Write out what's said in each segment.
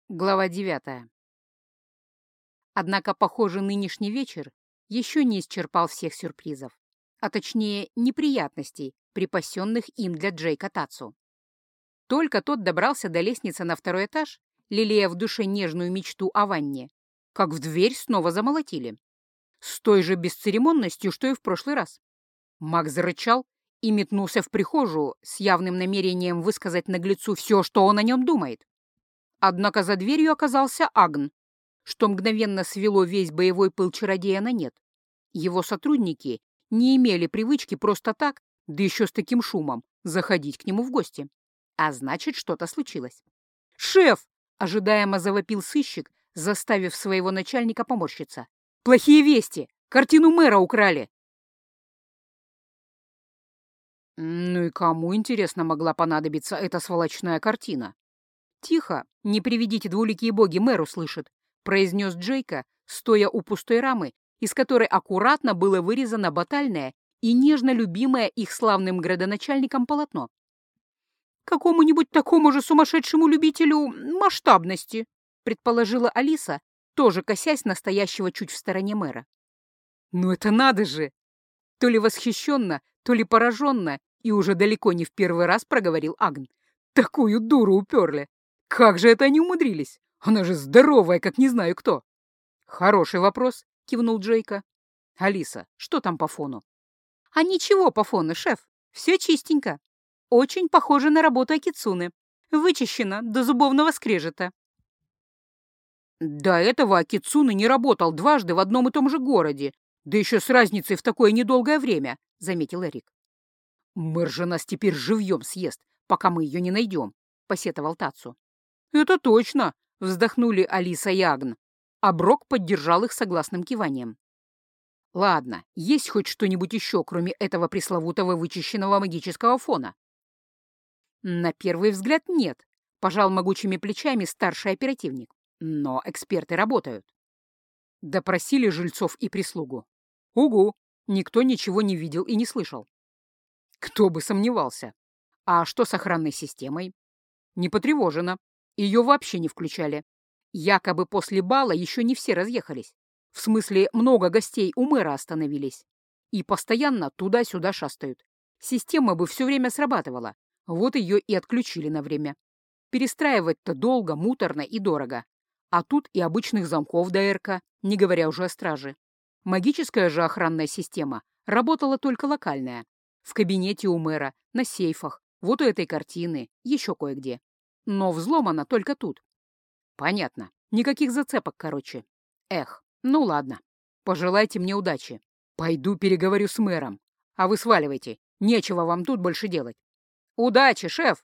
Глава 9. Однако, похоже, нынешний вечер еще не исчерпал всех сюрпризов, а точнее неприятностей, припасенных им для Джейка Татсу. Только тот добрался до лестницы на второй этаж, лелея в душе нежную мечту о ванне, как в дверь снова замолотили. С той же бесцеремонностью, что и в прошлый раз. Мак зарычал и метнулся в прихожую с явным намерением высказать наглецу все, что он о нем думает. Однако за дверью оказался Агн, что мгновенно свело весь боевой пыл чародея на нет. Его сотрудники не имели привычки просто так, да еще с таким шумом, заходить к нему в гости. А значит, что-то случилось. «Шеф!» — ожидаемо завопил сыщик, заставив своего начальника поморщиться. «Плохие вести! Картину мэра украли!» Ну и кому, интересно, могла понадобиться эта сволочная картина? «Тихо, не приведите двуликие боги, мэр услышит», — произнес Джейка, стоя у пустой рамы, из которой аккуратно было вырезано батальное и нежно любимое их славным градоначальником полотно. «Какому-нибудь такому же сумасшедшему любителю масштабности», — предположила Алиса, тоже косясь на стоящего чуть в стороне мэра. «Ну это надо же!» То ли восхищенно, то ли пораженно, и уже далеко не в первый раз проговорил Агн. «Такую дуру уперли! Как же это они умудрились? Она же здоровая, как не знаю кто!» «Хороший вопрос», — кивнул Джейка. «Алиса, что там по фону?» «А ничего по фону, шеф. Все чистенько. Очень похоже на работу Акицуны. Вычищено до зубовного скрежета». «До этого Акицуны не работал дважды в одном и том же городе, да еще с разницей в такое недолгое время», — заметил Эрик. «Мэр же нас теперь живьем съест, пока мы ее не найдем», — посетовал Тацу. «Это точно!» — вздохнули Алиса и Агн, а Брок поддержал их согласным киванием. «Ладно, есть хоть что-нибудь еще, кроме этого пресловутого вычищенного магического фона?» «На первый взгляд нет», — пожал могучими плечами старший оперативник. «Но эксперты работают». Допросили жильцов и прислугу. «Угу, никто ничего не видел и не слышал». «Кто бы сомневался. А что с охранной системой?» «Не потревожено. Ее вообще не включали. Якобы после бала еще не все разъехались. В смысле, много гостей у мэра остановились. И постоянно туда-сюда шастают. Система бы все время срабатывала. Вот ее и отключили на время. Перестраивать-то долго, муторно и дорого. А тут и обычных замков до РК, не говоря уже о страже. Магическая же охранная система работала только локальная. В кабинете у мэра, на сейфах, вот у этой картины, еще кое-где. Но взломана только тут. Понятно. Никаких зацепок, короче. Эх, ну ладно. Пожелайте мне удачи. Пойду переговорю с мэром. А вы сваливайте. Нечего вам тут больше делать. Удачи, шеф!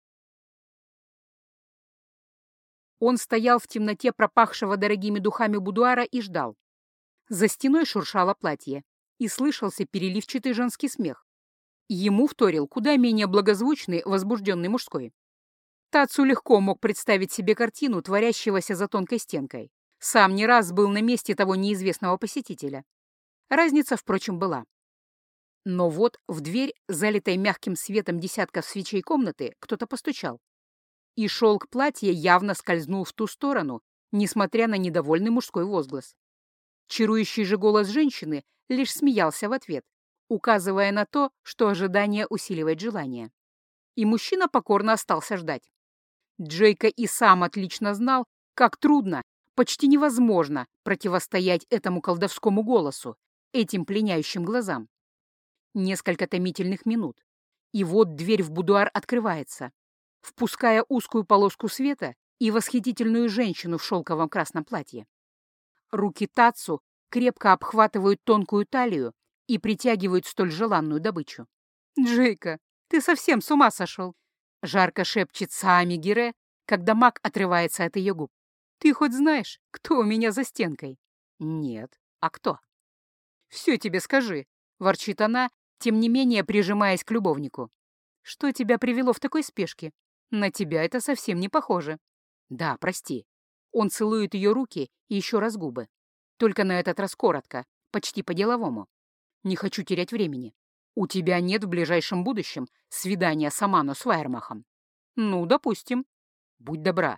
Он стоял в темноте пропахшего дорогими духами будуара и ждал. За стеной шуршало платье, и слышался переливчатый женский смех. Ему вторил куда менее благозвучный, возбужденный мужской. Тацу легко мог представить себе картину, творящегося за тонкой стенкой. Сам не раз был на месте того неизвестного посетителя. Разница, впрочем, была. Но вот в дверь, залитой мягким светом десятков свечей комнаты, кто-то постучал. И шелк платья явно скользнул в ту сторону, несмотря на недовольный мужской возглас. Чарующий же голос женщины лишь смеялся в ответ, указывая на то, что ожидание усиливает желание. И мужчина покорно остался ждать. Джейка и сам отлично знал, как трудно, почти невозможно противостоять этому колдовскому голосу, этим пленяющим глазам. Несколько томительных минут, и вот дверь в будуар открывается, впуская узкую полоску света и восхитительную женщину в шелковом красном платье. Руки Тацу крепко обхватывают тонкую талию и притягивают столь желанную добычу. «Джейка, ты совсем с ума сошел!» — жарко шепчет Саами Гире, когда маг отрывается от ее губ. «Ты хоть знаешь, кто у меня за стенкой?» «Нет. А кто?» «Все тебе скажи», — ворчит она, тем не менее прижимаясь к любовнику. «Что тебя привело в такой спешке? На тебя это совсем не похоже». «Да, прости». Он целует ее руки и еще раз губы. Только на этот раз коротко, почти по-деловому. «Не хочу терять времени. У тебя нет в ближайшем будущем свидания с Амано с Вайермахом». «Ну, допустим». «Будь добра,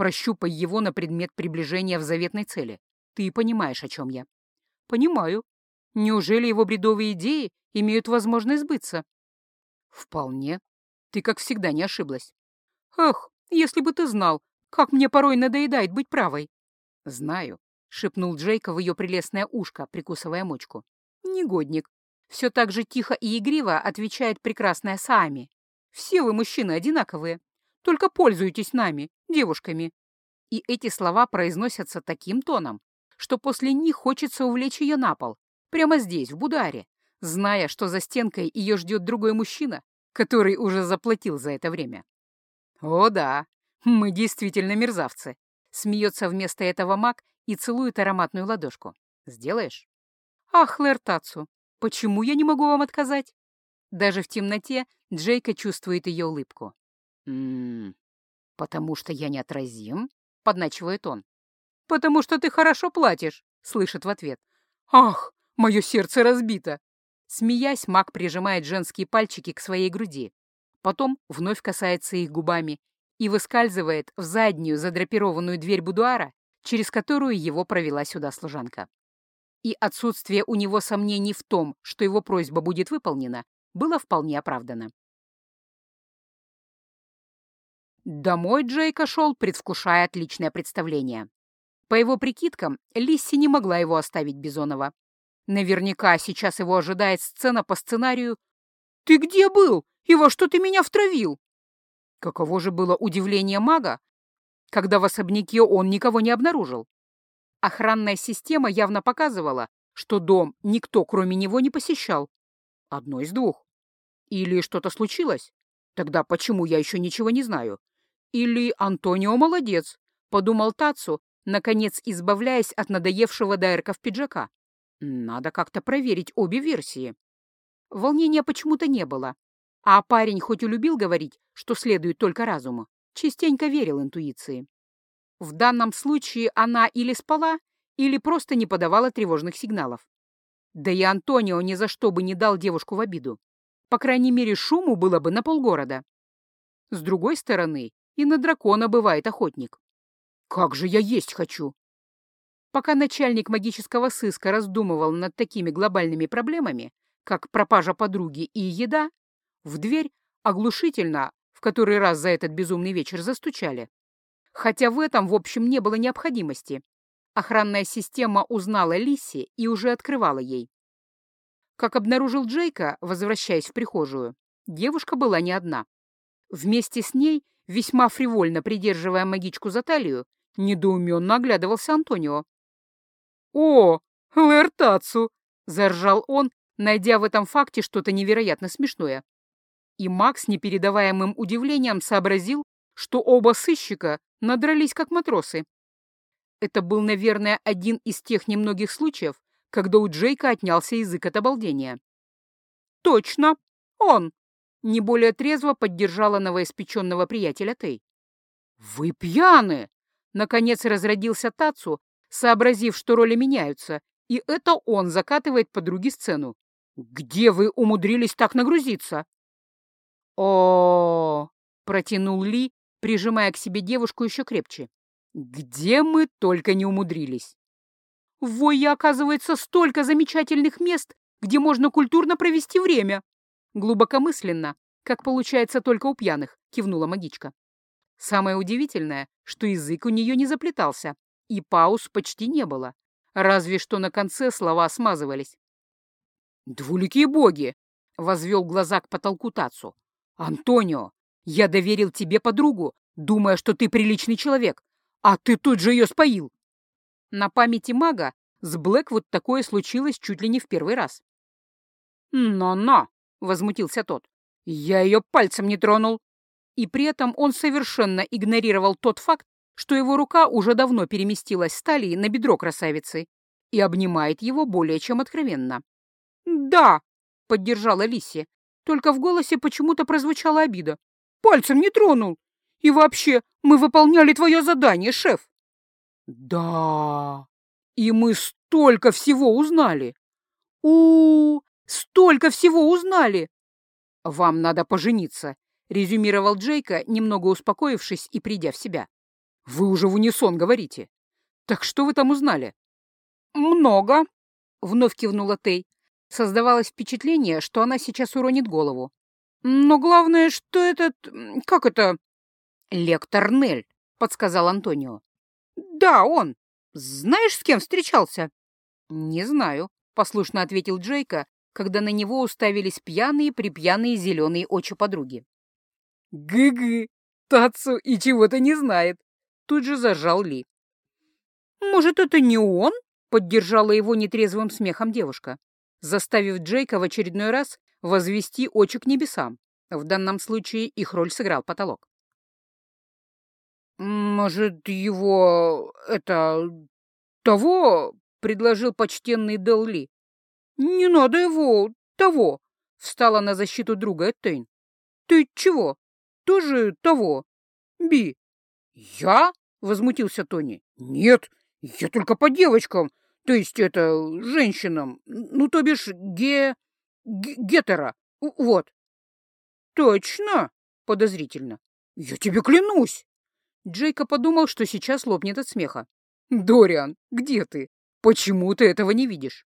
Прощупай его на предмет приближения в заветной цели. Ты понимаешь, о чем я. Понимаю. Неужели его бредовые идеи имеют возможность сбыться? Вполне. Ты, как всегда, не ошиблась. Эх, если бы ты знал, как мне порой надоедает быть правой. Знаю, шепнул Джейка в ее прелестное ушко, прикусывая мочку. Негодник. Все так же тихо и игриво отвечает прекрасная Саами. Все вы, мужчины, одинаковые. Только пользуйтесь нами, девушками. И эти слова произносятся таким тоном, что после них хочется увлечь ее на пол, прямо здесь, в бударе, зная, что за стенкой ее ждет другой мужчина, который уже заплатил за это время. «О да, мы действительно мерзавцы», — смеется вместо этого маг и целует ароматную ладошку. «Сделаешь?» «Ах, Лэр Тацу, почему я не могу вам отказать?» Даже в темноте Джейка чувствует ее улыбку. «Потому что я неотразим?» — подначивает он. «Потому что ты хорошо платишь», — слышит в ответ. «Ах, мое сердце разбито!» Смеясь, маг прижимает женские пальчики к своей груди. Потом вновь касается их губами и выскальзывает в заднюю задрапированную дверь будуара, через которую его провела сюда служанка. И отсутствие у него сомнений в том, что его просьба будет выполнена, было вполне оправдано. Домой Джейка шел, предвкушая отличное представление. По его прикидкам, Лисси не могла его оставить Бизонова. Наверняка сейчас его ожидает сцена по сценарию «Ты где был? И во что ты меня втравил?» Каково же было удивление мага, когда в особняке он никого не обнаружил. Охранная система явно показывала, что дом никто, кроме него, не посещал. Одно из двух. Или что-то случилось? Тогда почему я еще ничего не знаю? Или Антонио молодец, подумал Тацу, наконец избавляясь от надоевшего Дайрка в пиджака. Надо как-то проверить обе версии. Волнения почему-то не было. А парень хоть и любил говорить, что следует только разуму, частенько верил интуиции. В данном случае она или спала, или просто не подавала тревожных сигналов. Да и Антонио ни за что бы не дал девушку в обиду. По крайней мере, шуму было бы на полгорода. С другой стороны, и на дракона бывает охотник. Как же я есть хочу! Пока начальник магического сыска раздумывал над такими глобальными проблемами, как пропажа подруги и еда, в дверь оглушительно, в который раз за этот безумный вечер застучали. Хотя в этом, в общем, не было необходимости. Охранная система узнала Лисси и уже открывала ей. Как обнаружил Джейка, возвращаясь в прихожую, девушка была не одна. Вместе с ней, весьма фривольно придерживая магичку за талию, недоуменно оглядывался Антонио. «О, Лэр Тацу!» — заржал он, найдя в этом факте что-то невероятно смешное. И Макс с непередаваемым удивлением сообразил, что оба сыщика надрались как матросы. Это был, наверное, один из тех немногих случаев, когда у Джейка отнялся язык от обалдения. «Точно! Он!» — не более трезво поддержала новоиспеченного приятеля Тей. «Вы пьяны!» — наконец разродился Тацу, сообразив, что роли меняются, и это он закатывает подруге сцену. «Где вы умудрились так нагрузиться?» О, протянул Ли, прижимая к себе девушку еще крепче. «Где мы только не умудрились!» «В Войе, оказывается, столько замечательных мест, где можно культурно провести время!» Глубокомысленно, как получается только у пьяных, кивнула магичка. Самое удивительное, что язык у нее не заплетался, и пауз почти не было, разве что на конце слова смазывались. «Двуликие боги!» — возвел глаза к потолку Тацу. «Антонио, я доверил тебе подругу, думая, что ты приличный человек, а ты тут же ее споил!» На памяти мага с Блэк вот такое случилось чуть ли не в первый раз. «Но-но!» — возмутился тот. «Я ее пальцем не тронул!» И при этом он совершенно игнорировал тот факт, что его рука уже давно переместилась с талии на бедро красавицы и обнимает его более чем откровенно. «Да!» — поддержала Лисси, только в голосе почему-то прозвучала обида. «Пальцем не тронул! И вообще, мы выполняли твое задание, шеф!» «Да! И мы столько всего узнали! Столько всего узнали!» «Вам надо пожениться», — резюмировал Джейка, немного успокоившись и придя в себя. Вы уже в унисон говорите. Так что вы там узнали? Много, вновь кивнула Тей. Создавалось впечатление, что она сейчас уронит голову. Но главное, что этот... Как это? Лектор Нель, подсказал Антонио. Да, он. Знаешь, с кем встречался? Не знаю, послушно ответил Джейка, когда на него уставились пьяные-припьяные зеленые очи подруги. Гы-гы, Тацу и чего-то не знает. Тут же зажал Ли. Может, это не он? Поддержала его нетрезвым смехом девушка, заставив Джейка в очередной раз возвести очи к небесам. В данном случае их роль сыграл потолок. «Может, его... того?» — предложил почтенный Дел Ли. «Не надо его... того!» — встала на защиту друга Эттейн. «Ты чего? Тоже того? Би?» «Я?» — возмутился Тони. «Нет, я только по девочкам, то есть женщинам, ну, то бишь гетеро, вот». «Точно?» — подозрительно. «Я тебе клянусь!» Джейка подумал, что сейчас лопнет от смеха. «Дориан, где ты? Почему ты этого не видишь?»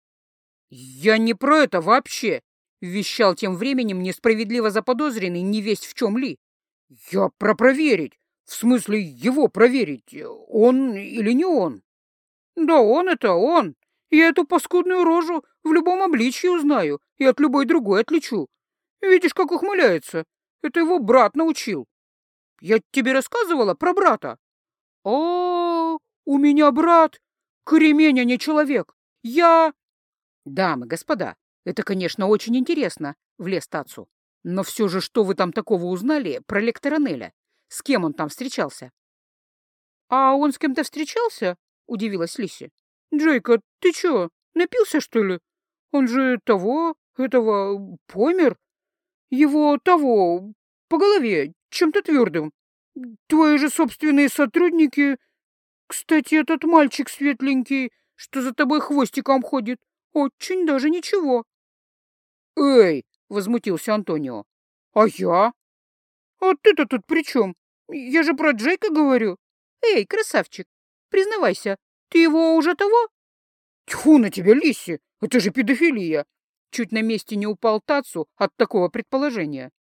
«Я не про это вообще!» — вещал тем временем несправедливо заподозренный невесть в чем Ли. «Я про проверить. В смысле, его проверить, он или не он?» «Да он это он. Я эту паскудную рожу в любом обличье узнаю и от любой другой отличу. Видишь, как ухмыляется? Это его брат научил. Я тебе рассказывала про брата?» «О, у меня брат кремень, а не человек. Я...» «Дамы, господа, это, конечно, очень интересно», — влез Тацу. «Но все же, что вы там такого узнали про лектора Неля? С кем он там встречался?» «А он с кем-то встречался?» — удивилась Лисси. «Джейка, ты чё, напился, что ли? Он же помер. Его по голове, чем-то твердым. Твои же собственные сотрудники... Кстати, этот мальчик светленький, что за тобой хвостиком ходит, очень даже ничего». «Эй!» — возмутился Антонио. «А я? А ты-то тут при чем? Я же про Джейка говорю. Эй, красавчик, признавайся, ты его уже того?» «Тьфу на тебя, Лисси! Это же педофилия!» Чуть на месте не упал Тацу от такого предположения.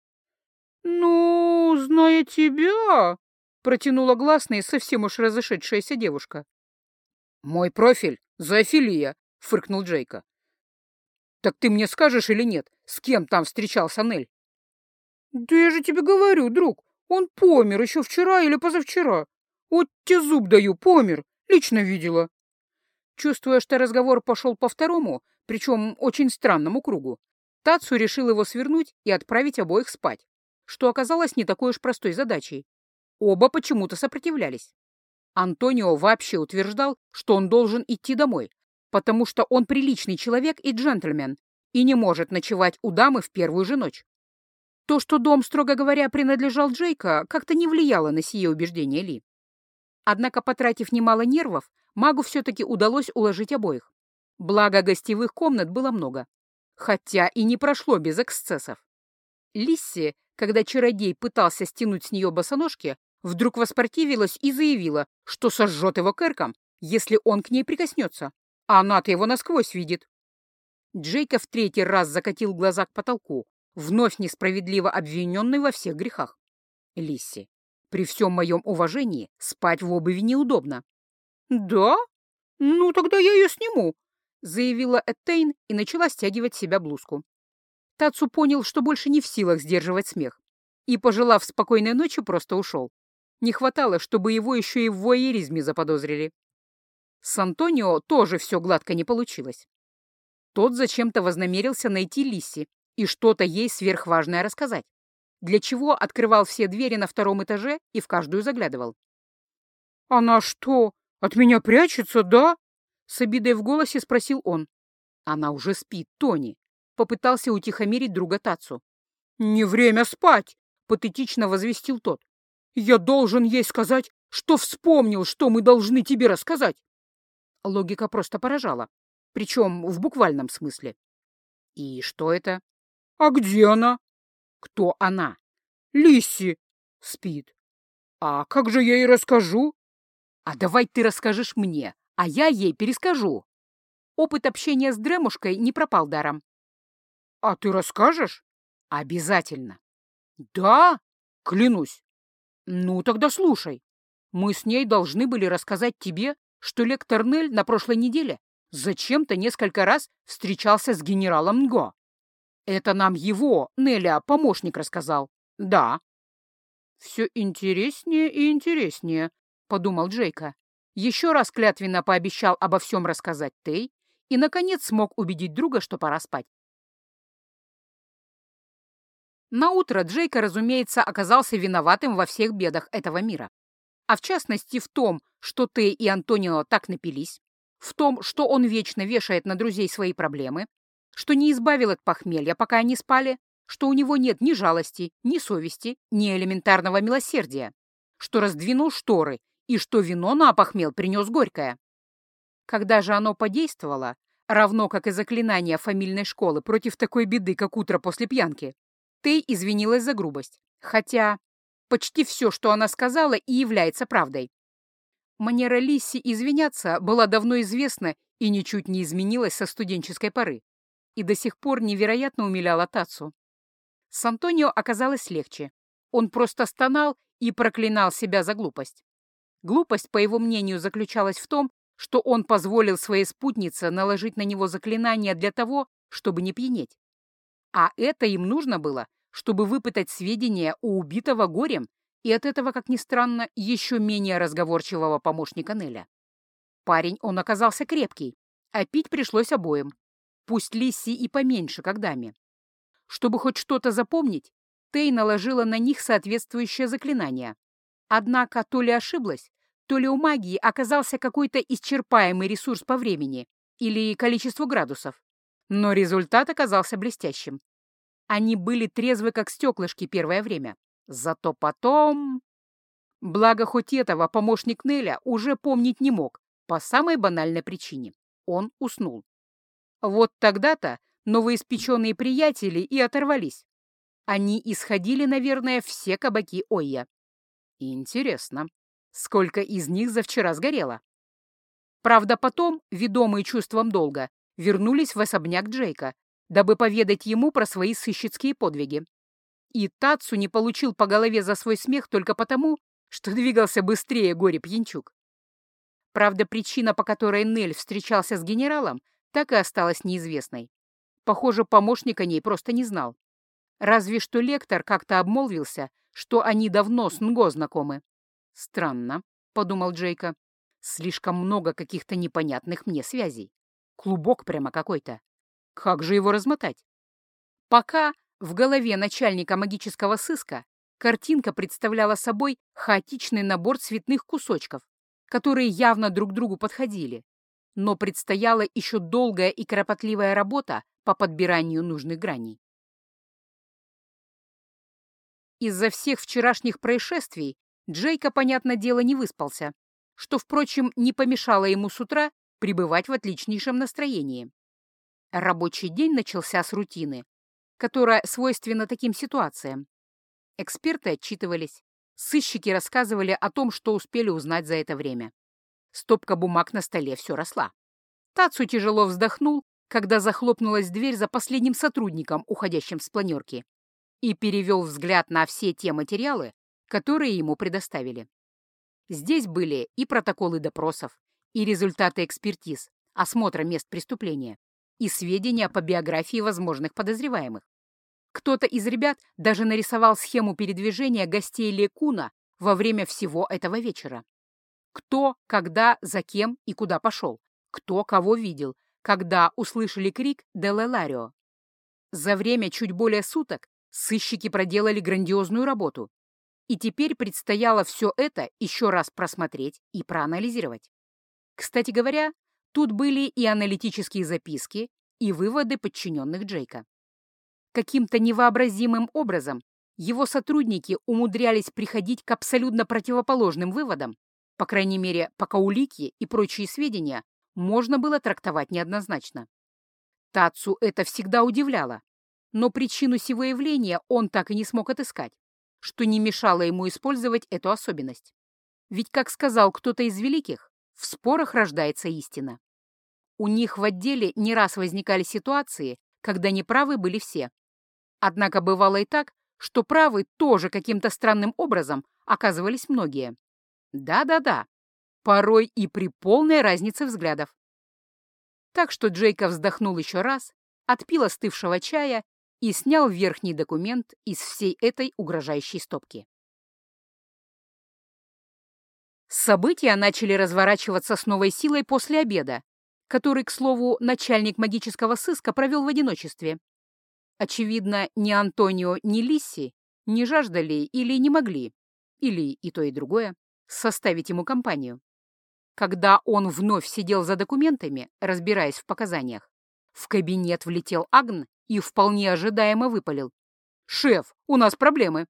«Ну, зная тебя...» — протянула гласная совсем уж разошедшаяся девушка. «Мой профиль — зоофилия», — фыркнул Джейка. «Так ты мне скажешь или нет, с кем там встречался Нель?» «Да я же тебе говорю, друг, он помер еще вчера или позавчера. Вот тебе зуб даю, помер, лично видела». Чувствуя, что разговор пошел по второму, причем очень странному кругу, Тацу решил его свернуть и отправить обоих спать, что оказалось не такой уж простой задачей. Оба почему-то сопротивлялись. Антонио вообще утверждал, что он должен идти домой, потому что он приличный человек и джентльмен, и не может ночевать у дамы в первую же ночь. То, что дом, строго говоря, принадлежал Джейка, как-то не влияло на сие убеждение Ли. Однако, потратив немало нервов, магу все-таки удалось уложить обоих. Благо, гостевых комнат было много. Хотя и не прошло без эксцессов. Лисси, когда чародей пытался стянуть с нее босоножки, вдруг воспротивилась и заявила, что сожжет его кэрком, если он к ней прикоснется, а она-то его насквозь видит. Джейка в третий раз закатил глаза к потолку, вновь несправедливо обвиненный во всех грехах. Лисси, при всем моем уважении, спать в обуви неудобно. «Да? Ну, тогда я ее сниму», — заявила Эттейн и начала стягивать с себя блузку. Тацу понял, что больше не в силах сдерживать смех, и, пожелав спокойной ночи, просто ушел. Не хватало, чтобы его еще и в вуайеризме заподозрили. С Антонио тоже все гладко не получилось. Тот зачем-то вознамерился найти Лисси и что-то ей сверхважное рассказать, для чего открывал все двери на втором этаже и в каждую заглядывал. «Она что, от меня прячется, да?» — с обидой в голосе спросил он. «Она уже спит, Тони», — попытался утихомирить друга Тацу. «Не время спать!» — патетично возвестил тот. «Я должен ей сказать, что вспомнил, что мы должны тебе рассказать!» Логика просто поражала, причем в буквальном смысле. «И что это?» «А где она?» «Кто она?» «Лисси!» «Спит». А как же я ей расскажу? А давай ты расскажешь мне, а я ей перескажу. Опыт общения с Дремушкой не пропал даром. А ты расскажешь? Обязательно. Да? Клянусь. Ну, тогда слушай. Мы с ней должны были рассказать тебе, что лектор Нель на прошлой неделе зачем-то несколько раз встречался с генералом Нго. Это нам его, Неля, помощник рассказал. Да. Все интереснее и интереснее, подумал Джейка. Еще раз клятвенно пообещал обо всем рассказать Тей и, наконец, смог убедить друга, что пора спать. Наутро Джейка, разумеется, оказался виноватым во всех бедах этого мира. А в частности в том, что Тей и Антонио так напились, в том, что он вечно вешает на друзей свои проблемы, что не избавил от похмелья, пока они спали, что у него нет ни жалости, ни совести, ни элементарного милосердия, что раздвинул шторы и что вино на опохмел принес горькое. Когда же оно подействовало, равно как и заклинание фамильной школы против такой беды, как утро после пьянки, Тей извинилась за грубость, хотя почти все, что она сказала, и является правдой. Манера Лисси извиняться была давно известна и ничуть не изменилась со студенческой поры, и до сих пор невероятно умиляла Тацу. С Антонио оказалось легче. Он просто стонал и проклинал себя за глупость. Глупость, по его мнению, заключалась в том, что он позволил своей спутнице наложить на него заклинание для того, чтобы не пьянеть. А это им нужно было, чтобы выпытать сведения у убитого горем и от этого, как ни странно, еще менее разговорчивого помощника Неля. Парень он оказался крепкий, а пить пришлось обоим. Пусть Лисси и поменьше, как даме. Чтобы хоть что-то запомнить, Тей наложила на них соответствующее заклинание. Однако то ли ошиблась, то ли у магии оказался какой-то исчерпаемый ресурс по времени или количеству градусов. Но результат оказался блестящим. Они были трезвы, как стеклышки первое время. Зато потом... Благо, хоть этого помощник Неля уже помнить не мог, по самой банальной причине. Он уснул. Вот тогда-то новоиспеченные приятели и оторвались. Они исходили, наверное, все кабаки Ойя. Интересно, сколько из них за вчера сгорело? Правда, потом, ведомые чувством долга, вернулись в особняк Джейка, дабы поведать ему про свои сыщицкие подвиги. И Тацу не получил по голове за свой смех только потому, что двигался быстрее горе-пьянчук. Правда, причина, по которой Нель встречался с генералом, так и осталась неизвестной. Похоже, помощник о ней просто не знал. Разве что лектор как-то обмолвился, что они давно с Нго знакомы. «Странно», — подумал Джейка. «Слишком много каких-то непонятных мне связей. Клубок прямо какой-то. Как же его размотать?» Пока в голове начальника магического сыска картинка представляла собой хаотичный набор цветных кусочков, которые явно друг другу подходили, но предстояла еще долгая и кропотливая работа по подбиранию нужных граней. Из-за всех вчерашних происшествий Джейка, понятное дело, не выспался, что, впрочем, не помешало ему с утра пребывать в отличнейшем настроении. Рабочий день начался с рутины, которая свойственна таким ситуациям. Эксперты отчитывались, сыщики рассказывали о том, что успели узнать за это время. Стопка бумаг на столе все росла. Тацу тяжело вздохнул, когда захлопнулась дверь за последним сотрудником, уходящим с планерки, и перевел взгляд на все те материалы, которые ему предоставили. Здесь были и протоколы допросов, и результаты экспертиз, осмотра мест преступления, и сведения по биографии возможных подозреваемых. Кто-то из ребят даже нарисовал схему передвижения гостей Лекуна во время всего этого вечера. Кто, когда, за кем и куда пошел, кто кого видел, когда услышали крик «Делеларио». За время чуть более суток сыщики проделали грандиозную работу, и теперь предстояло все это еще раз просмотреть и проанализировать. Кстати говоря, тут были и аналитические записки, и выводы подчиненных Джейка. Каким-то невообразимым образом его сотрудники умудрялись приходить к абсолютно противоположным выводам, по крайней мере, пока улики и прочие сведения можно было трактовать неоднозначно. Тацу это всегда удивляло, но причину сего явления он так и не смог отыскать. что не мешало ему использовать эту особенность. Ведь, как сказал кто-то из великих, в спорах рождается истина. У них в отделе не раз возникали ситуации, когда неправы были все. Однако бывало и так, что правы тоже каким-то странным образом оказывались многие. Да-да-да, порой и при полной разнице взглядов. Так что Джейкоб вздохнул еще раз, отпил остывшего чая и снял верхний документ из всей этой угрожающей стопки. События начали разворачиваться с новой силой после обеда, который, к слову, начальник магического сыска провел в одиночестве. Очевидно, ни Антонио, ни Лисси не жаждали или не могли, или и то, и другое, составить ему компанию. Когда он вновь сидел за документами, разбираясь в показаниях, в кабинет влетел Агн и вполне ожидаемо выпалил: «Шеф, у нас проблемы».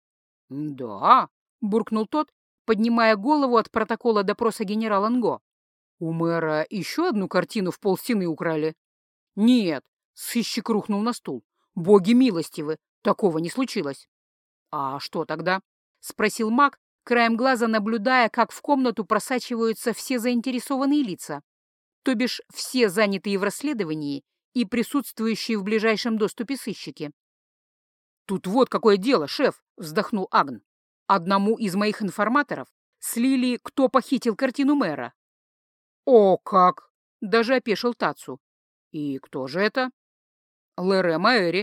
«Да», — буркнул тот, поднимая голову от протокола допроса генерала Нго. «У мэра еще одну картину в полстены украли?» «Нет», — сыщик рухнул на стул. «Боги милостивы, такого не случилось». «А что тогда?» — спросил маг, краем глаза наблюдая, как в комнату просачиваются все заинтересованные лица, то бишь все занятые в расследовании и присутствующие в ближайшем доступе сыщики. «Тут вот какое дело, шеф!» — вздохнул Агн. «Одному из моих информаторов слили, кто похитил картину мэра». «О, как!» — даже опешил Тацу. «И кто же это?» «Лере Маэри».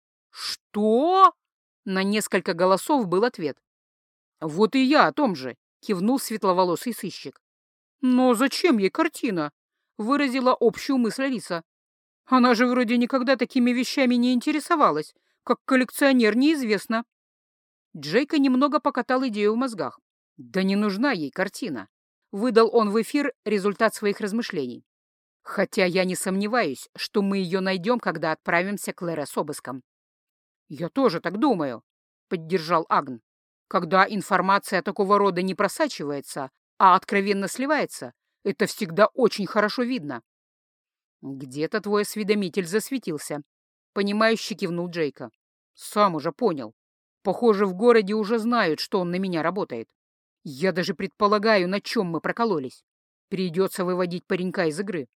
«Что?» — на несколько голосов был ответ. «Вот и я о том же», — кивнул светловолосый сыщик. «Но зачем ей картина?» — выразила общую мысль Алиса. «Она же вроде никогда такими вещами не интересовалась, как коллекционер неизвестно». Джейка немного покатал идею в мозгах. «Да не нужна ей картина», — выдал он в эфир результат своих размышлений. «Хотя я не сомневаюсь, что мы ее найдем, когда отправимся к Лере с обыском». «Я тоже так думаю», — поддержал Агн. «Когда информация такого рода не просачивается, а откровенно сливается, это всегда очень хорошо видно». «Где-то твой осведомитель засветился», — понимающе кивнул Джейка. «Сам уже понял. Похоже, в городе уже знают, что он на меня работает. Я даже предполагаю, на чем мы прокололись. Придется выводить паренька из игры.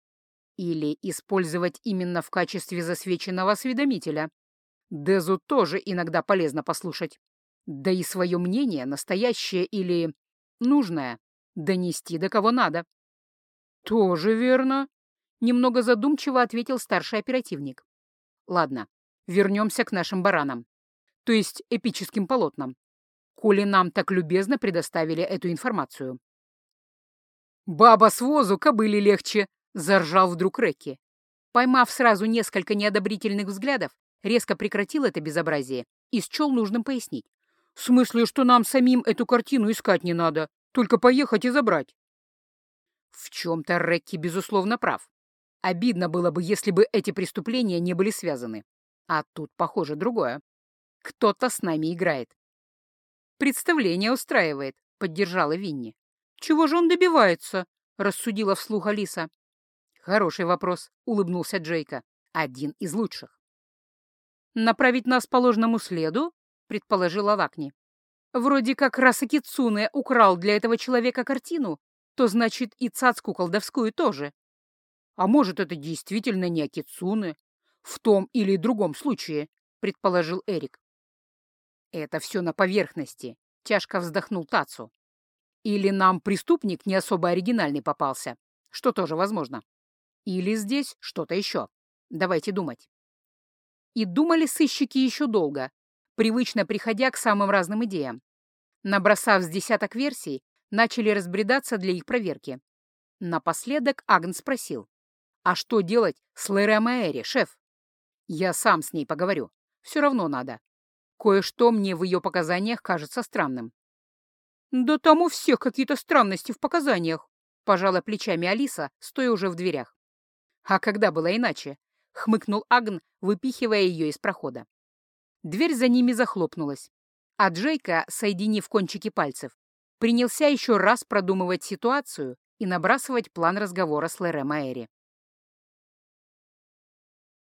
Или использовать именно в качестве засвеченного осведомителя. Дезу тоже иногда полезно послушать. Да и свое мнение, настоящее или нужное, донести до кого надо». «Тоже верно», — немного задумчиво ответил старший оперативник. «Ладно, вернемся к нашим баранам, то есть эпическим полотнам, коли нам так любезно предоставили эту информацию». «Баба с возу кобыле легче», — заржал вдруг Рекки. Поймав сразу несколько неодобрительных взглядов, резко прекратил это безобразие и счел нужным пояснить. «В смысле, что нам самим эту картину искать не надо, только поехать и забрать?» В чем-то Рекки, безусловно, прав. Обидно было бы, если бы эти преступления не были связаны. А тут, похоже, другое. Кто-то с нами играет. «Представление устраивает», — поддержала Винни. «Чего же он добивается?» — рассудила вслух Алиса. «Хороший вопрос», — улыбнулся Джейка. «Один из лучших». «Направить нас по ложному следу?» — предположила Лакни. «Вроде как раз Акицуне украл для этого человека картину, то значит и цацку колдовскую тоже. А может, это действительно не Акицуне? В том или другом случае», — предположил Эрик. «Это все на поверхности», — тяжко вздохнул Тацу. «Или нам преступник не особо оригинальный попался, что тоже возможно. Или здесь что-то еще. Давайте думать». И думали сыщики еще долго, привычно приходя к самым разным идеям. Набросав с десяток версий, начали разбредаться для их проверки. Напоследок Агн спросил: «А что делать с Лере Маэри, шеф?» «Я сам с ней поговорю. Все равно надо. Кое-что мне в ее показаниях кажется странным». «Да там у всех какие-то странности в показаниях», — пожала плечами Алиса, стоя уже в дверях. «А когда было иначе?» — хмыкнул Агн, выпихивая ее из прохода. Дверь за ними захлопнулась, а Джейка, соединив кончики пальцев, принялся еще раз продумывать ситуацию и набрасывать план разговора с Лере Маэри.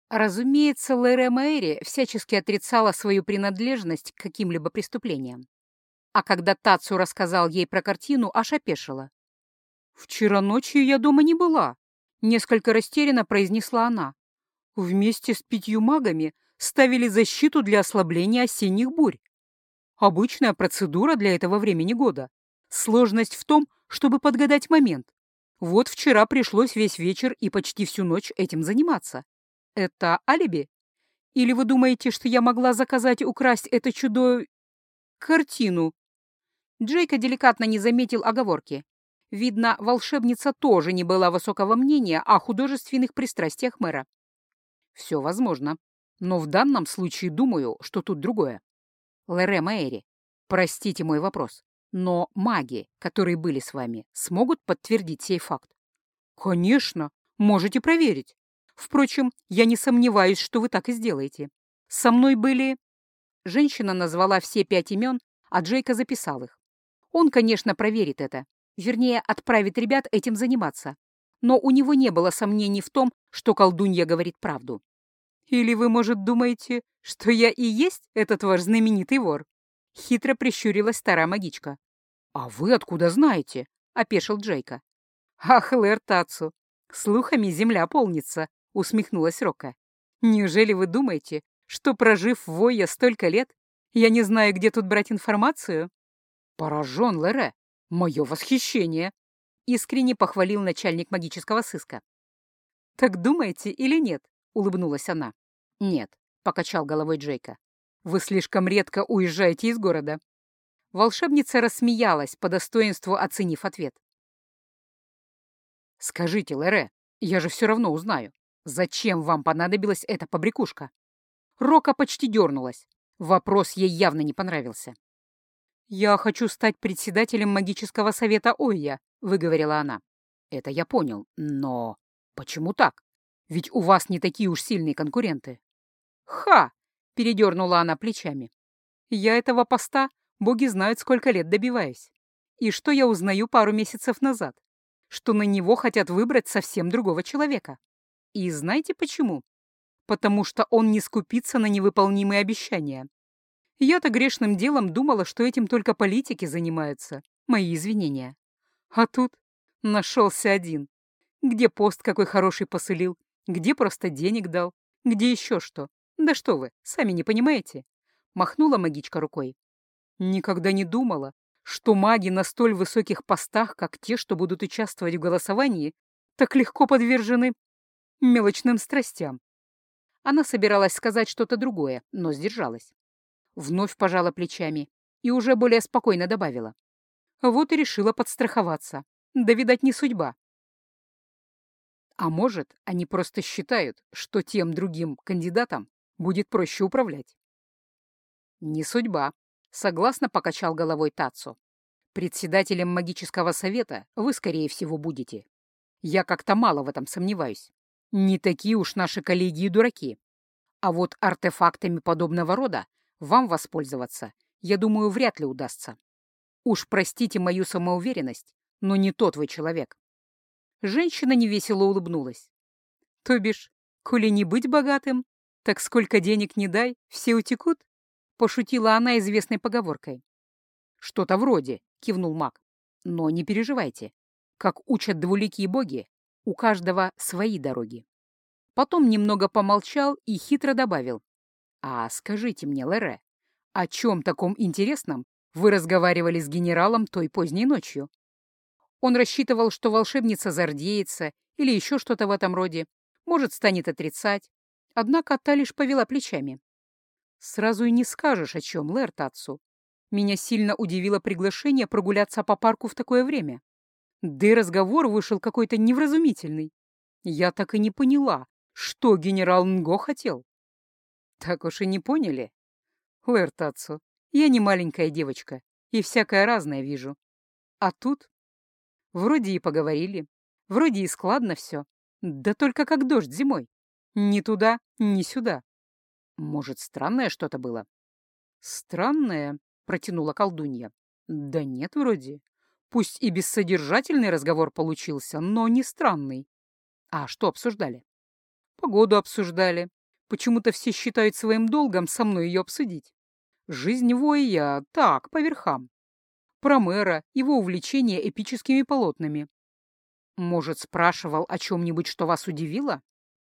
Разумеется, Лэре Мэри всячески отрицала свою принадлежность к каким-либо преступлениям. А когда Тацу рассказал ей про картину, аж опешила. «Вчера ночью я дома не была», — несколько растерянно произнесла она. «Вместе с 5 магами ставили защиту для ослабления осенних бурь. Обычная процедура для этого времени года. Сложность в том, чтобы подгадать момент. Вот вчера пришлось весь вечер и почти всю ночь этим заниматься. Это алиби? Или вы думаете, что я могла заказать украсть это картину?» Джейка деликатно не заметил оговорки. Видно, волшебница тоже не была высокого мнения о художественных пристрастиях мэра. Все возможно. Но в данном случае думаю, что тут другое. Лэре Мэри, простите мой вопрос, но маги, которые были с вами, смогут подтвердить сей факт? Конечно, можете проверить. Впрочем, я не сомневаюсь, что вы так и сделаете. Со мной были... Женщина назвала все 5 имен, а Джейка записал их. Он, конечно, проверит это. Вернее, отправит ребят этим заниматься. Но у него не было сомнений в том, что колдунья говорит правду. «Или вы, может, думаете, что я и есть этот ваш знаменитый вор?» Хитро прищурилась старая магичка. «А вы откуда знаете?» — опешил Джейка. «Ах, Лэр Тацу, слухами земля полнится», — усмехнулась Рока. «Неужели вы думаете, что, прожив в Войе столько лет, я не знаю, где тут брать информацию?» «Поражен, Лэре! Мое восхищение!» — искренне похвалил начальник магического сыска. «Так думаете или нет?» — улыбнулась она. «Нет», — покачал головой Джейка. «Вы слишком редко уезжаете из города». Волшебница рассмеялась, по достоинству оценив ответ. «Скажите, Лэре, я же все равно узнаю, зачем вам понадобилась эта побрякушка?» Рока почти дернулась. Вопрос ей явно не понравился. «Я хочу стать председателем магического совета Ойя», — выговорила она. «Это я понял, но почему так? Ведь у вас не такие уж сильные конкуренты». «Ха!» — передернула она плечами. «Я этого поста, боги знают, сколько лет добиваюсь. И что я узнаю пару месяцев назад? Что на него хотят выбрать совсем другого человека. И знаете почему? Потому что он не скупится на невыполнимые обещания. Я-то грешным делом думала, что этим только политики занимаются. Мои извинения. А тут нашелся один. Где пост какой хороший посылил, где просто денег дал, где еще что. Да что вы, сами не понимаете?» Махнула магичка рукой. «Никогда не думала, что маги на столь высоких постах, как те, что будут участвовать в голосовании, так легко подвержены мелочным страстям». Она собиралась сказать что-то другое, но сдержалась. Вновь пожала плечами и уже более спокойно добавила. Вот и решила подстраховаться. Да, видать, не судьба. А может, они просто считают, что тем другим кандидатам будет проще управлять. Не судьба, согласно покачал головой Тацу. Председателем магического совета вы, скорее всего, будете. Я как-то мало в этом сомневаюсь. Не такие уж наши коллеги и дураки. А вот артефактами подобного рода вам воспользоваться, я думаю, вряд ли удастся. Уж простите мою самоуверенность, но не тот вы человек. Женщина невесело улыбнулась. То бишь, коли не быть богатым, так сколько денег не дай, все утекут? Пошутила она известной поговоркой. Что-то вроде, кивнул маг. Но не переживайте. Как учат двуликие боги, у каждого свои дороги. Потом немного помолчал и хитро добавил. «А скажите мне, Лэре, о чем таком интересном вы разговаривали с генералом той поздней ночью?» Он рассчитывал, что волшебница зардеется или еще что-то в этом роде, может, станет отрицать. Однако та лишь повела плечами. «Сразу и не скажешь, о чем, Лэр Татсу. Меня сильно удивило приглашение прогуляться по парку в такое время. Да и разговор вышел какой-то невразумительный. Я так и не поняла, что генерал Нго хотел». «Так уж и не поняли. Лэр Татсу, я не маленькая девочка и всякое разное вижу. А тут вроде и поговорили, вроде и складно все, да только как дождь зимой. Ни туда, ни сюда. Может, странное что-то было?» «Странное», — протянула колдунья. «Да нет, вроде. Пусть и бессодержательный разговор получился, но не странный. А что обсуждали?» «Погоду обсуждали. Почему-то все считают своим долгом со мной ее обсудить. Жизнь Воя так, по верхам. Про мэра, его увлечение эпическими полотнами. Может, спрашивал о чем-нибудь, что вас удивило?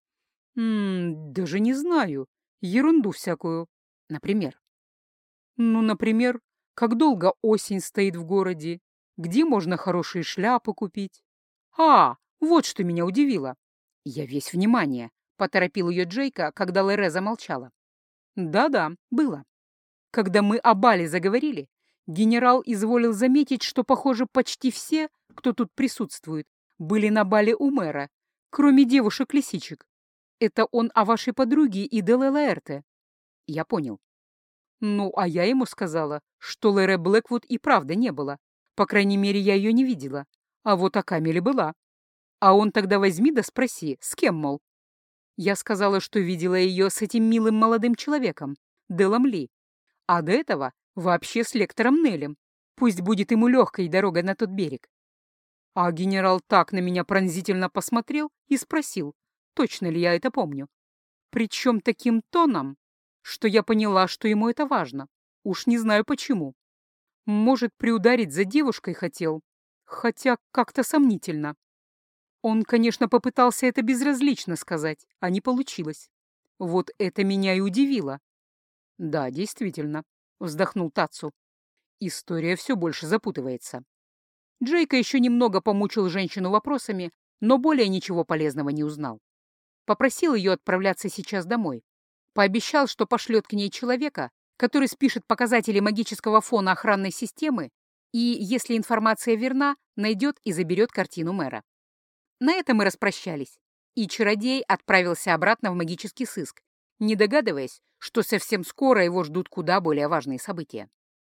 Даже не знаю. Ерунду всякую. Например? Ну, например, как долго осень стоит в городе, где можно хорошие шляпы купить. Вот что меня удивило. Я весь внимание, поторопил ее Джейка, когда Лере замолчала. Да-да, было. Когда мы о бале заговорили, генерал изволил заметить, что, похоже, почти все, кто тут присутствует, были на бале у мэра, кроме девушек-лисичек. Это он о вашей подруге и Деле Лаэрте. Я понял. Ну, а я ему сказала, что Лере Блэквуд и правда не было. По крайней мере, я ее не видела. А вот о Камиле была. А он тогда возьми да спроси, с кем, мол. Я сказала, что видела ее с этим милым молодым человеком, Делом Ли. А до этого вообще с лектором Нелем. Пусть будет ему легкой дорога на тот берег. А генерал так на меня пронзительно посмотрел и спросил, точно ли я это помню. Причем таким тоном, что я поняла, что ему это важно. Уж не знаю почему. Может, приударить за девушкой хотел, хотя как-то сомнительно. Он, конечно, попытался это безразлично сказать, а не получилось. Вот это меня и удивило. Да, действительно, вздохнул Тацу. История все больше запутывается. Джейка еще немного помучил женщину вопросами, но более ничего полезного не узнал. Попросил ее отправляться сейчас домой. Пообещал, что пошлет к ней человека, который спишет показатели магического фона охранной системы и, если информация верна, найдет и заберет картину мэра. На этом мы распрощались, и чародей отправился обратно в магический сыск, не догадываясь, что совсем скоро его ждут куда более важные события.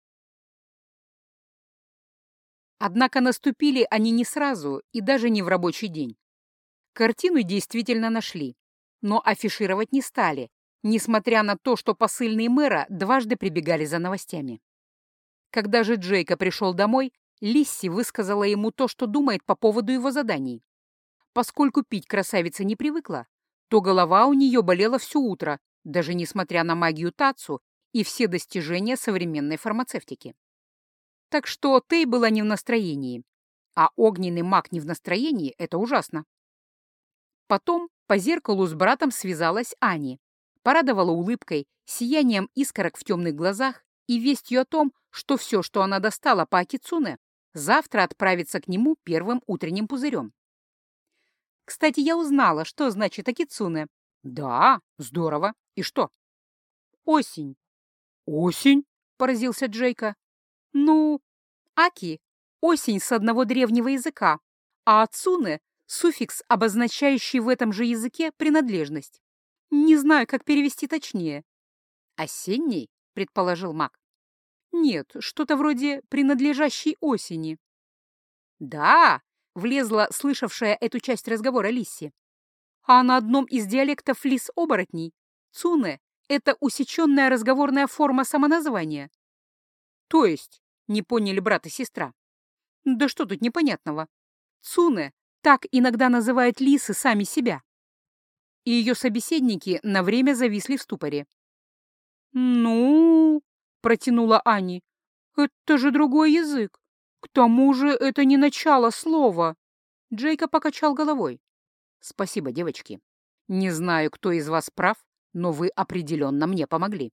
Однако наступили они не сразу и даже не в рабочий день. Картину действительно нашли, но афишировать не стали, несмотря на то, что посыльные мэра дважды прибегали за новостями. Когда же Джейка пришел домой, Лисси высказала ему то, что думает по поводу его заданий. Поскольку пить красавица не привыкла, то голова у нее болела все утро, даже несмотря на магию Тацу и все достижения современной фармацевтики. Так что Тей была не в настроении, а огненный маг не в настроении — это ужасно. Потом по зеркалу с братом связалась Ани, порадовала улыбкой, сиянием искорок в темных глазах и вестью о том, что все, что она достала по Акицуне, завтра отправится к нему первым утренним пузырем. Кстати, я узнала, что значит Акицуне. Да, здорово. И что? Осень. Осень? Поразился Джейка. Ну, Аки — осень с одного древнего языка, а Ацуне — суффикс, обозначающий в этом же языке принадлежность. Не знаю, как перевести точнее. «Осенний?» — предположил маг. «Нет, что-то вроде принадлежащей осени». «Да!» — влезла слышавшая эту часть разговора Лисси. «А на одном из диалектов лис-оборотней цуне — это усеченная разговорная форма самоназвания». «То есть?» — не поняли брат и сестра. «Да что тут непонятного? Цуне так иногда называют лисы сами себя». И ее собеседники на время зависли в ступоре. «Ну...» — протянула Ани. «Это же другой язык. К тому же это не начало слова». Джейка покачал головой. «Спасибо, девочки. Не знаю, кто из вас прав, но вы определенно мне помогли».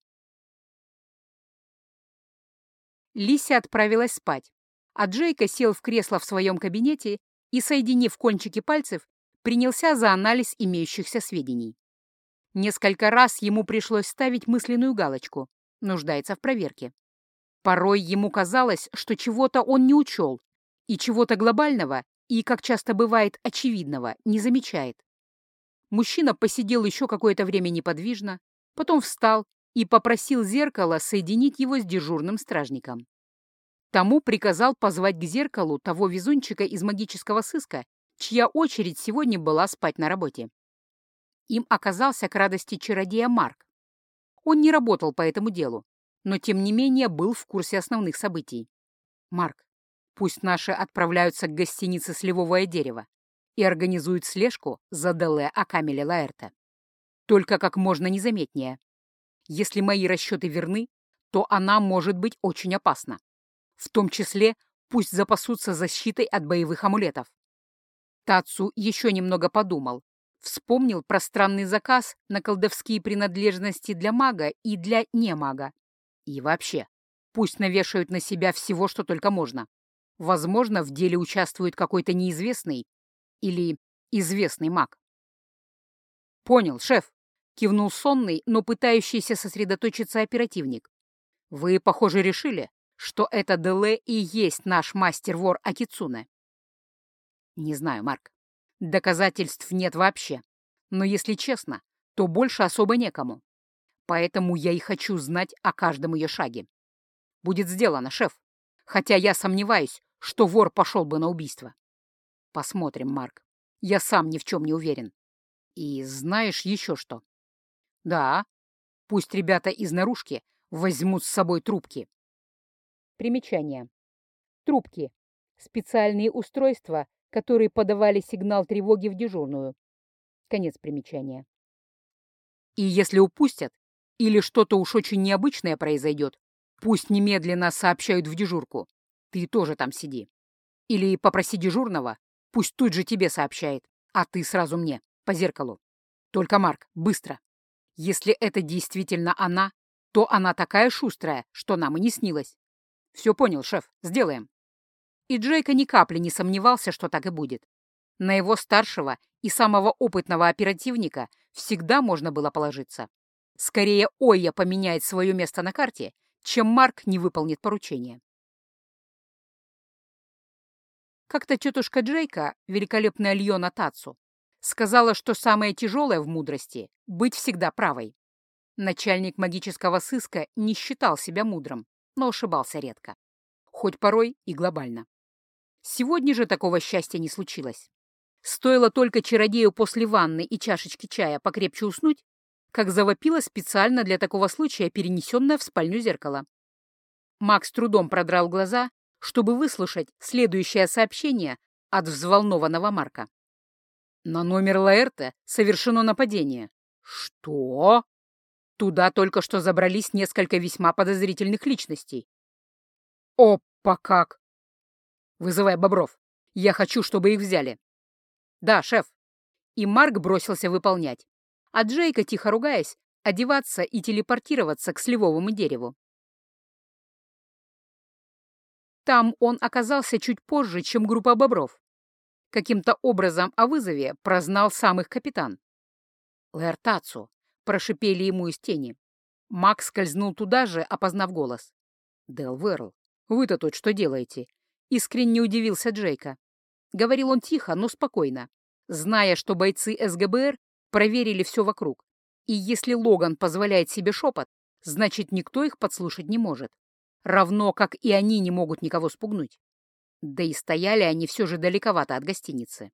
Лися отправилась спать, а Джейка сел в кресло в своем кабинете и, соединив кончики пальцев, принялся за анализ имеющихся сведений. Несколько раз ему пришлось ставить мысленную галочку «нуждается в проверке». Порой ему казалось, что чего-то он не учел, и чего-то глобального, и, как часто бывает, очевидного, не замечает. Мужчина посидел еще какое-то время неподвижно, потом встал и попросил зеркало соединить его с дежурным стражником. Тому приказал позвать к зеркалу того везунчика из магического сыска, чья очередь сегодня была спать на работе. Им оказался к радости чародея Марк. Он не работал по этому делу, но тем не менее был в курсе основных событий. «Марк, пусть наши отправляются к гостинице «Сливовое дерево» и организуют слежку за Деле Акамеле Лаэрте. только как можно незаметнее. Если мои расчеты верны, то она может быть очень опасна. В том числе пусть запасутся защитой от боевых амулетов. Тацу еще немного подумал. Вспомнил про странный заказ на колдовские принадлежности для мага и для немага. И вообще, пусть навешают на себя всего, что только можно. Возможно, в деле участвует какой-то неизвестный или известный маг. «Понял, шеф», — кивнул сонный, но пытающийся сосредоточиться оперативник. «Вы, похоже, решили, что это Деле и есть наш мастер-вор Акицуне». «Не знаю, Марк. Доказательств нет вообще. Но, если честно, то больше особо некому. Поэтому я и хочу знать о каждом ее шаге. Будет сделано, шеф. Хотя я сомневаюсь, что вор пошел бы на убийство. Посмотрим, Марк. Я сам ни в чем не уверен. И знаешь еще что? Да, пусть ребята из наружки возьмут с собой трубки». Примечание. Трубки. Специальные устройства, которые подавали сигнал тревоги в дежурную. Конец примечания. И если упустят, или что-то уж очень необычное произойдет, пусть немедленно сообщают в дежурку. Ты тоже там сиди. Или попроси дежурного, пусть тут же тебе сообщает, а ты сразу мне, по зеркалу. Только, Марк, быстро. Если это действительно она, то она такая шустрая, что нам и не снилось. Все понял, шеф, сделаем. И Джейка ни капли не сомневался, что так и будет. На его старшего и самого опытного оперативника всегда можно было положиться. Скорее Ойя поменяет свое место на карте, чем Марк не выполнит поручение. Как-то тетушка Джейка, великолепная Льона Тацу, сказала, что самое тяжелое в мудрости — быть всегда правой. Начальник магического сыска не считал себя мудрым, но ошибался редко. Хоть порой и глобально. Сегодня же такого счастья не случилось. Стоило только чародею после ванны и чашечки чая покрепче уснуть, как завопило специально для такого случая перенесенное в спальню зеркало. Маг с трудом продрал глаза, чтобы выслушать следующее сообщение от взволнованного Марка. На номер Лаэрте совершено нападение. Что? Туда только что забрались несколько весьма подозрительных личностей. Опа как! Вызывай бобров. Я хочу, чтобы их взяли. Да, шеф. И Марк бросился выполнять. А Джейка, тихо ругаясь, одеваться и телепортироваться к сливовому дереву. Там он оказался чуть позже, чем группа бобров. Каким-то образом о вызове прознал сам их капитан. «Лэртацу!» — прошипели ему из тени. Макс скользнул туда же, опознав голос. «Дел Верл, вы-то тут что делаете?» — искренне удивился Джейка. Говорил он тихо, но спокойно, зная, что бойцы СГБР проверили все вокруг. И если Логан позволяет себе шепот, значит, никто их подслушать не может. Равно, как и они не могут никого спугнуть. Да и стояли они все же далековато от гостиницы.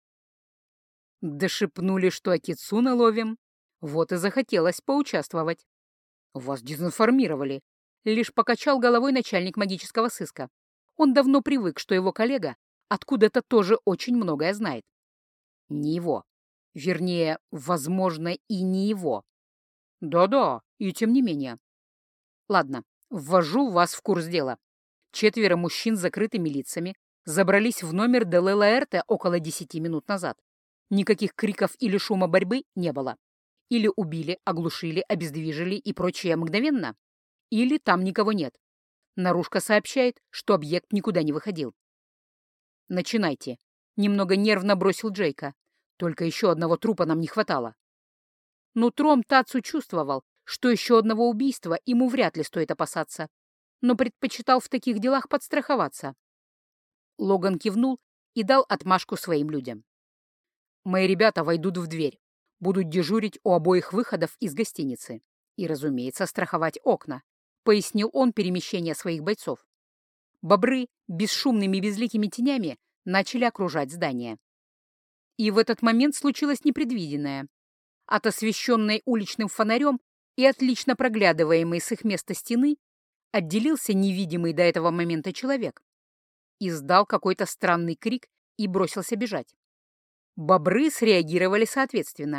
Да шепнули, что Акицуне ловим. Вот и захотелось поучаствовать. Вас дезинформировали. Лишь покачал головой начальник магического сыска. Он давно привык, что его коллега откуда-то тоже очень многое знает. Не его. Вернее, возможно, и не его. Да-да, и тем не менее. Ладно, ввожу вас в курс дела. 4 мужчин с закрытыми лицами забрались в номер Деле Лаэрте около 10 минут назад. Никаких криков или шума борьбы не было. Или убили, оглушили, обездвижили и прочее мгновенно, или там никого нет. Наружка сообщает, что объект никуда не выходил. «Начинайте», — немного нервно бросил Джейка. «Только еще одного трупа нам не хватало». Нутром Тацу чувствовал, что еще одного убийства ему вряд ли стоит опасаться, но предпочитал в таких делах подстраховаться. Логан кивнул и дал отмашку своим людям. «Мои ребята войдут в дверь, будут дежурить у обоих выходов из гостиницы и, разумеется, страховать окна», — пояснил он перемещение своих бойцов. Бобры бесшумными безликими тенями начали окружать здание. И в этот момент случилось непредвиденное. От освещенной уличным фонарем и отлично проглядываемой с их места стены отделился невидимый до этого момента человек. Издал какой-то странный крик и бросился бежать. Бобры среагировали соответственно.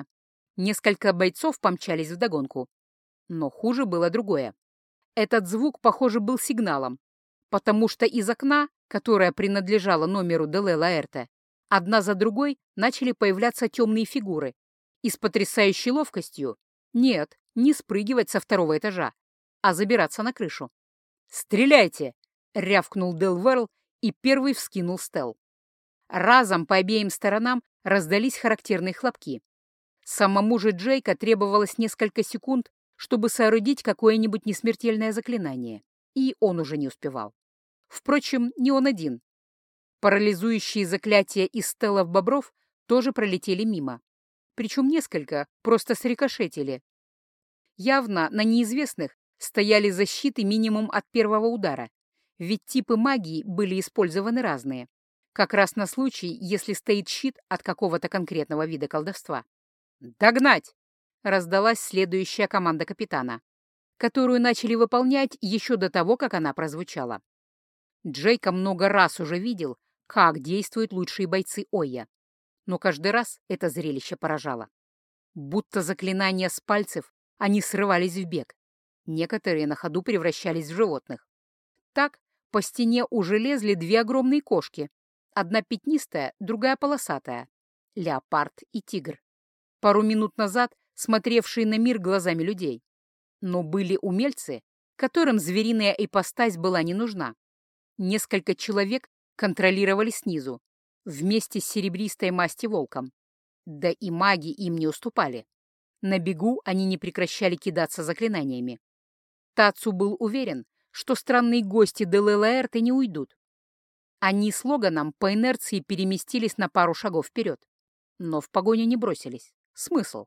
Несколько бойцов помчались вдогонку. Но хуже было другое. Этот звук, похоже, был сигналом, потому что из окна, которое принадлежало номеру Деле Лаэрте, одна за другой начали появляться темные фигуры. И с потрясающей ловкостью, нет, не спрыгивать со второго этажа, а забираться на крышу. «Стреляйте!» — рявкнул Дел Верл и первый вскинул стел. Разом по обеим сторонам раздались характерные хлопки. Самому же Джейка требовалось несколько секунд, чтобы соорудить какое-нибудь несмертельное заклинание, и он уже не успевал. Впрочем, не он один. Парализующие заклятия из стеллов бобров тоже пролетели мимо. Причем несколько просто срикошетили. Явно на неизвестных стояли защиты минимум от первого удара, ведь типы магии были использованы разные, как раз на случай, если стоит щит от какого-то конкретного вида колдовства. «Догнать!» — раздалась следующая команда капитана, которую начали выполнять еще до того, как она прозвучала. Джейка много раз уже видел, как действуют лучшие бойцы Ойя, но каждый раз это зрелище поражало. Будто заклинания с пальцев они срывались в бег. Некоторые на ходу превращались в животных. Так по стене уже лезли две огромные кошки, одна пятнистая, другая полосатая, леопард и тигр, пару минут назад смотревшие на мир глазами людей. Но были умельцы, которым звериная ипостась была не нужна. Несколько человек контролировали снизу, вместе с серебристой масти волком. Да и маги им не уступали. На бегу они не прекращали кидаться заклинаниями. Тацу был уверен, что странные гости Деле Лаэрте не уйдут. Они с Логаном по инерции переместились на пару шагов вперед, но в погоню не бросились. Смысл?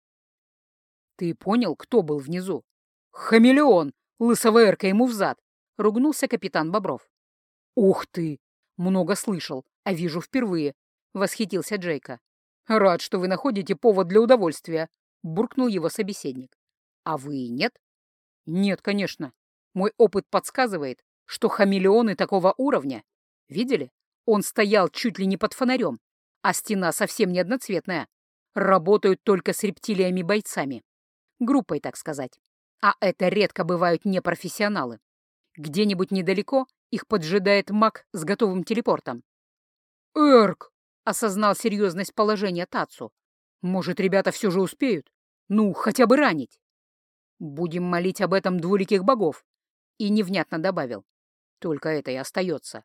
«Ты понял, кто был внизу?» «Хамелеон! Лысого эрка ему взад!» — ругнулся капитан Бобров. «Ух ты! Много слышал, а вижу впервые!» — восхитился Джейка. «Рад, что вы находите повод для удовольствия!» — буркнул его собеседник. «А вы нет?» «Нет, конечно. Мой опыт подсказывает, что хамелеоны такого уровня... Видели? Он стоял чуть ли не под фонарем, а стена совсем не одноцветная. Работают только с рептилиями-бойцами. Группой, так сказать. А это редко бывают непрофессионалы. Где-нибудь недалеко их поджидает маг с готовым телепортом. «Эрк!» — осознал серьезность положения Тацу. «Может, ребята все же успеют? Ну, хотя бы ранить?» «Будем молить об этом двуликих богов», и невнятно добавил. «Только это и остается».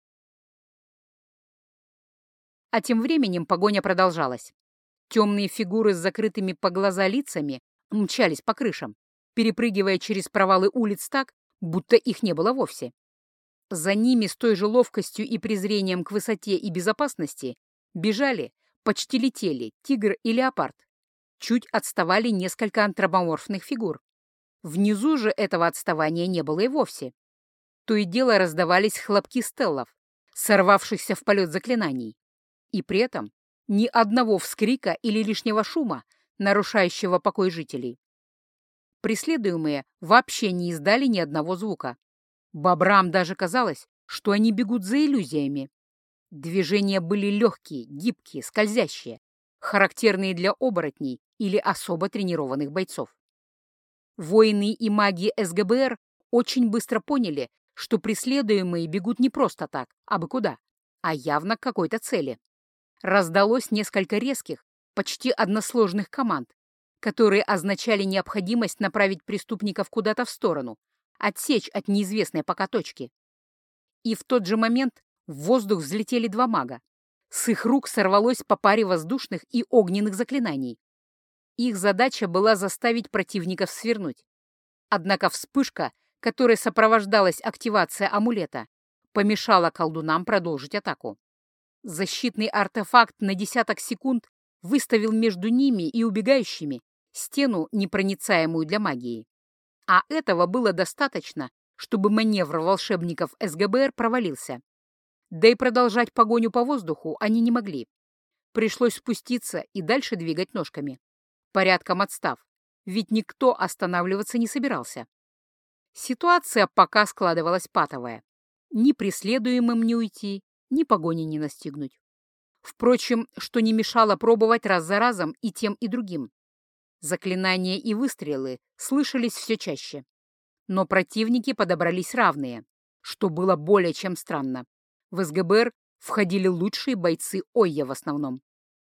А тем временем погоня продолжалась. Темные фигуры с закрытыми по глаза лицами мчались по крышам, перепрыгивая через провалы улиц так, будто их не было вовсе. За ними с той же ловкостью и презрением к высоте и безопасности бежали, почти летели тигр и леопард. Чуть отставали несколько антропоморфных фигур. Внизу же этого отставания не было и вовсе. То и дело раздавались хлопки стеллов, сорвавшихся в полет заклинаний. И при этом ни одного вскрика или лишнего шума, нарушающего покой жителей. Преследуемые вообще не издали ни одного звука. Бобрам даже казалось, что они бегут за иллюзиями. Движения были легкие, гибкие, скользящие, характерные для оборотней или особо тренированных бойцов. Воины и маги СГБР очень быстро поняли, что преследуемые бегут не просто так, абы куда, а явно к какой-то цели. Раздалось несколько резких, почти односложных команд, которые означали необходимость направить преступников куда-то в сторону, отсечь от неизвестной пока точки. И в тот же момент в воздух взлетели два мага. С их рук сорвалось по паре воздушных и огненных заклинаний. Их задача была заставить противников свернуть. Однако вспышка, которой сопровождалась активация амулета, помешала колдунам продолжить атаку. Защитный артефакт на десяток секунд выставил между ними и убегающими стену, непроницаемую для магии. А этого было достаточно, чтобы маневр волшебников СГБР провалился. Да и продолжать погоню по воздуху они не могли. Пришлось спуститься и дальше двигать ножками, порядком отстав, ведь никто останавливаться не собирался. Ситуация пока складывалась патовая. Ни преследуемым не уйти, ни погони не настигнуть. Впрочем, что не мешало пробовать раз за разом и тем, и другим. Заклинания и выстрелы слышались все чаще. Но противники подобрались равные, что было более чем странно. В СГБР входили лучшие бойцы Ойя в основном.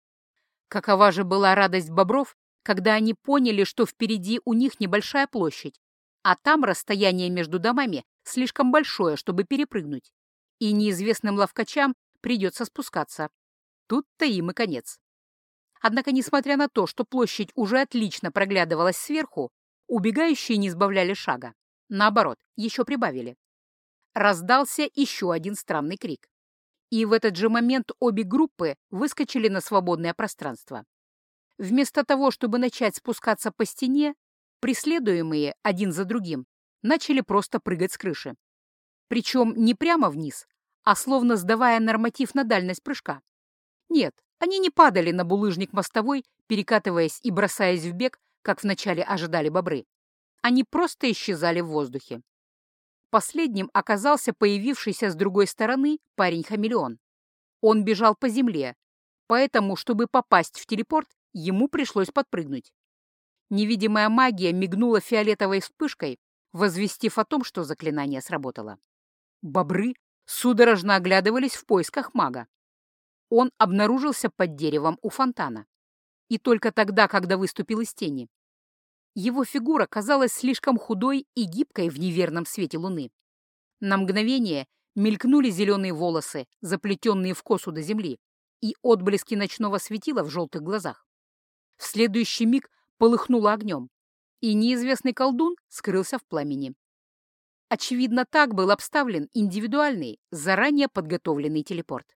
Какова же была радость бобров, когда они поняли, что впереди у них небольшая площадь, а там расстояние между домами слишком большое, чтобы перепрыгнуть, и неизвестным ловкачам придется спускаться. Тут-то им и конец. Однако, несмотря на то, что площадь уже отлично проглядывалась сверху, убегающие не сбавляли шага. Наоборот, еще прибавили. Раздался еще один странный крик. И в этот же момент обе группы выскочили на свободное пространство. Вместо того, чтобы начать спускаться по стене, преследуемые один за другим начали просто прыгать с крыши. Причем не прямо вниз, а словно сдавая норматив на дальность прыжка. Нет, они не падали на булыжник мостовой, перекатываясь и бросаясь в бег, как вначале ожидали бобры. Они просто исчезали в воздухе. Последним оказался появившийся с другой стороны парень-хамелеон. Он бежал по земле, поэтому, чтобы попасть в телепорт, ему пришлось подпрыгнуть. Невидимая магия мигнула фиолетовой вспышкой, возвестив о том, что заклинание сработало. Бобры судорожно оглядывались в поисках мага. Он обнаружился под деревом у фонтана. И только тогда, когда выступил из тени. Его фигура казалась слишком худой и гибкой в неверном свете луны. На мгновение мелькнули зеленые волосы, заплетенные в косу до земли, и отблески ночного светила в желтых глазах. В следующий миг полыхнуло огнем, и неизвестный колдун скрылся в пламени. Очевидно, так был обставлен индивидуальный, заранее подготовленный телепорт.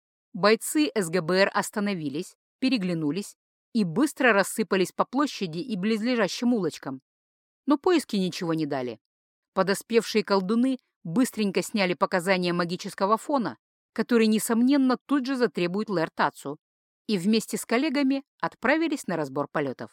Бойцы СГБР остановились, переглянулись и быстро рассыпались по площади и близлежащим улочкам. Но поиски ничего не дали. Подоспевшие колдуны быстренько сняли показания магического фона, который, несомненно, тут же затребует Лэр Тацу, и вместе с коллегами отправились на разбор полетов.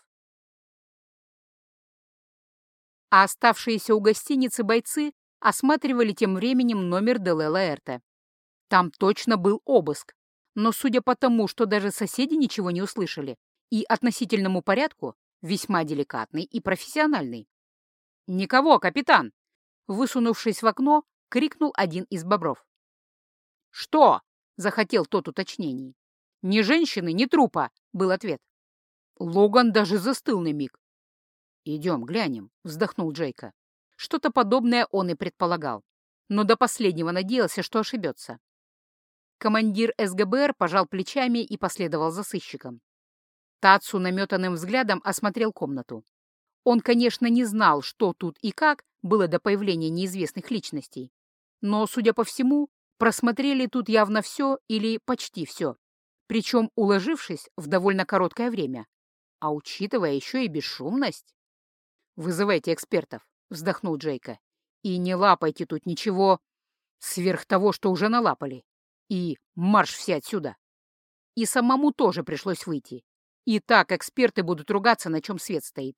А оставшиеся у гостиницы бойцы осматривали тем временем номер Делэ Лаэрте. Там точно был обыск, но судя по тому, что даже соседи ничего не услышали, и относительному порядку весьма деликатный и профессиональный. «Никого, капитан!» Высунувшись в окно, крикнул один из бобров. «Что?» — захотел тот уточнений. «Ни женщины, ни трупа!» — был ответ. Логан даже застыл на миг. «Идем, глянем», — вздохнул Джейка. Что-то подобное он и предполагал, но до последнего надеялся, что ошибется. Командир СГБР пожал плечами и последовал за сыщиком. Тацу наметанным взглядом осмотрел комнату. Он, конечно, не знал, что тут и как было до появления неизвестных личностей, но, судя по всему, просмотрели тут явно все или почти все, причем уложившись в довольно короткое время, а учитывая еще и бесшумность. «Вызывайте экспертов», — вздохнул Джейка, — «и не лапайте тут ничего сверх того, что уже налапали, и марш все отсюда». И самому тоже пришлось выйти. И так эксперты будут ругаться, на чем свет стоит.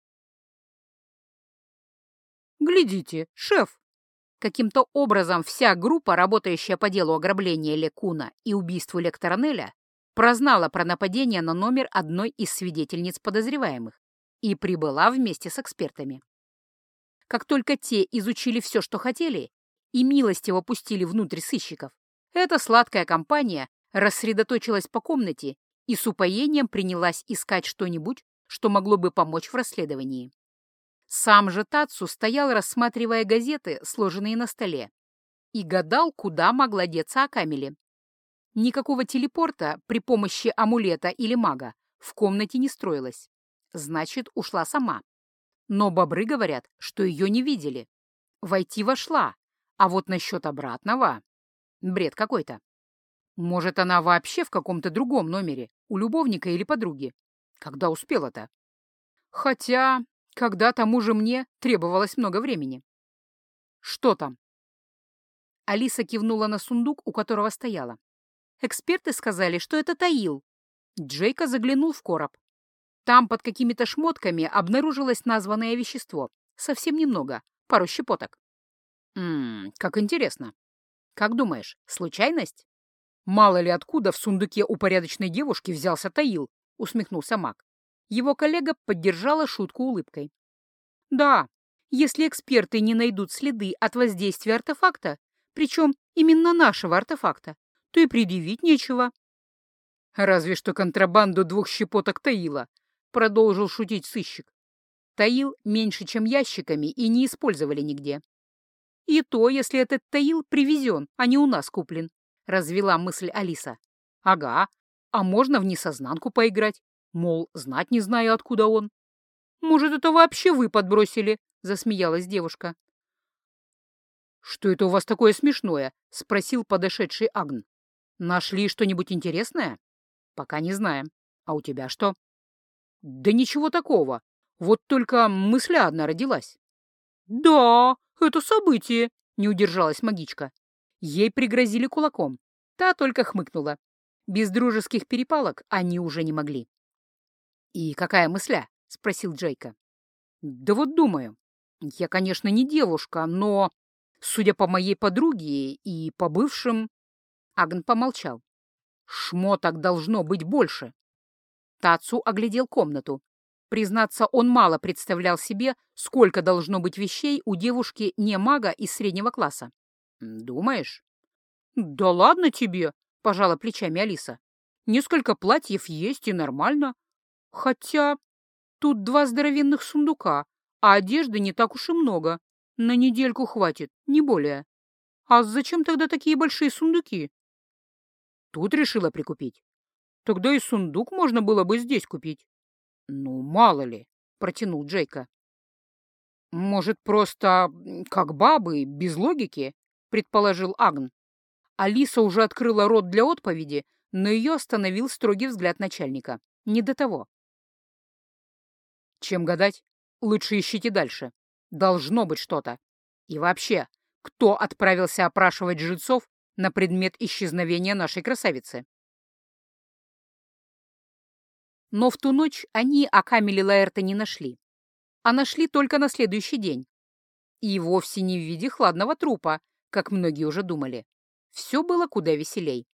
«Глядите, шеф!» Каким-то образом вся группа, работающая по делу ограбления Лекуна и убийству лектора Неля, прознала про нападение на номер одной из свидетельниц подозреваемых и прибыла вместе с экспертами. Как только те изучили все, что хотели, и милостиво пустили внутрь сыщиков, эта сладкая компания рассредоточилась по комнате и с упоением принялась искать что-нибудь, что могло бы помочь в расследовании. Сам же Тацу стоял, рассматривая газеты, сложенные на столе, и гадал, куда могла деться Акамели. Никакого телепорта при помощи амулета или мага в комнате не строилось. Значит, ушла сама. Но бобры говорят, что ее не видели. Войти вошла, а вот насчет обратного — бред какой-то. Может, она вообще в каком-то другом номере, у любовника или подруги. Когда успела-то? Хотя, когда тому же мне требовалось много времени. Что там? Алиса кивнула на сундук, у которого стояла. Эксперты сказали, что это Таил. Джейка заглянул в короб. Там под какими-то шмотками обнаружилось названное вещество. Совсем немного, пару щепоток. Как интересно. Как думаешь, случайность? «Мало ли откуда в сундуке у порядочной девушки взялся Таил», — усмехнулся маг. Его коллега поддержала шутку улыбкой. Да, если эксперты не найдут следы от воздействия артефакта, причем именно нашего артефакта, то и предъявить нечего. Разве что контрабанду 2 щепоток Таила, продолжил шутить сыщик. Таил меньше, чем ящиками, и не использовали нигде. И то, если этот Таил привезен, а не у нас куплен, развела мысль Алиса. Ага, а можно в несознанку поиграть, мол, знать не знаю, откуда он. Может, это вообще вы подбросили, засмеялась девушка. Что это у вас такое смешное? Спросил подошедший Агн. Нашли что-нибудь интересное? Пока не знаем. А у тебя что? Да ничего такого. Вот только мысль одна родилась. Да, это событие, не удержалась магичка. Ей пригрозили кулаком. Та только хмыкнула. Без дружеских перепалок они уже не могли. «И какая мысля?» — спросил Джейка. «Да вот думаю. Я, конечно, не девушка, но, судя по моей подруге и по бывшим...» Агн помолчал. «Шмоток должно быть больше». Тацу оглядел комнату. Признаться, он мало представлял себе, сколько должно быть вещей у девушки не мага из среднего класса. «Думаешь?» «Да ладно тебе!» — пожала плечами Алиса. «Несколько платьев есть и нормально. Хотя тут 2 здоровенных сундука, а одежды не так уж и много. На недельку хватит, не более. А зачем тогда такие большие сундуки?» «Тут решила прикупить. Тогда и сундук можно было бы здесь купить». «Ну, мало ли», — протянул Джейка. «Может, просто как бабы, без логики?» — предположил Агн. Алиса уже открыла рот для отповеди, но ее остановил строгий взгляд начальника. Не до того. «Чем гадать? Лучше ищите дальше. Должно быть что-то. И вообще, кто отправился опрашивать жильцов на предмет исчезновения нашей красавицы?» Но в ту ночь они Акамели Лаэрта не нашли, а нашли только на следующий день. И вовсе не в виде хладного трупа, как многие уже думали. Все было куда веселей.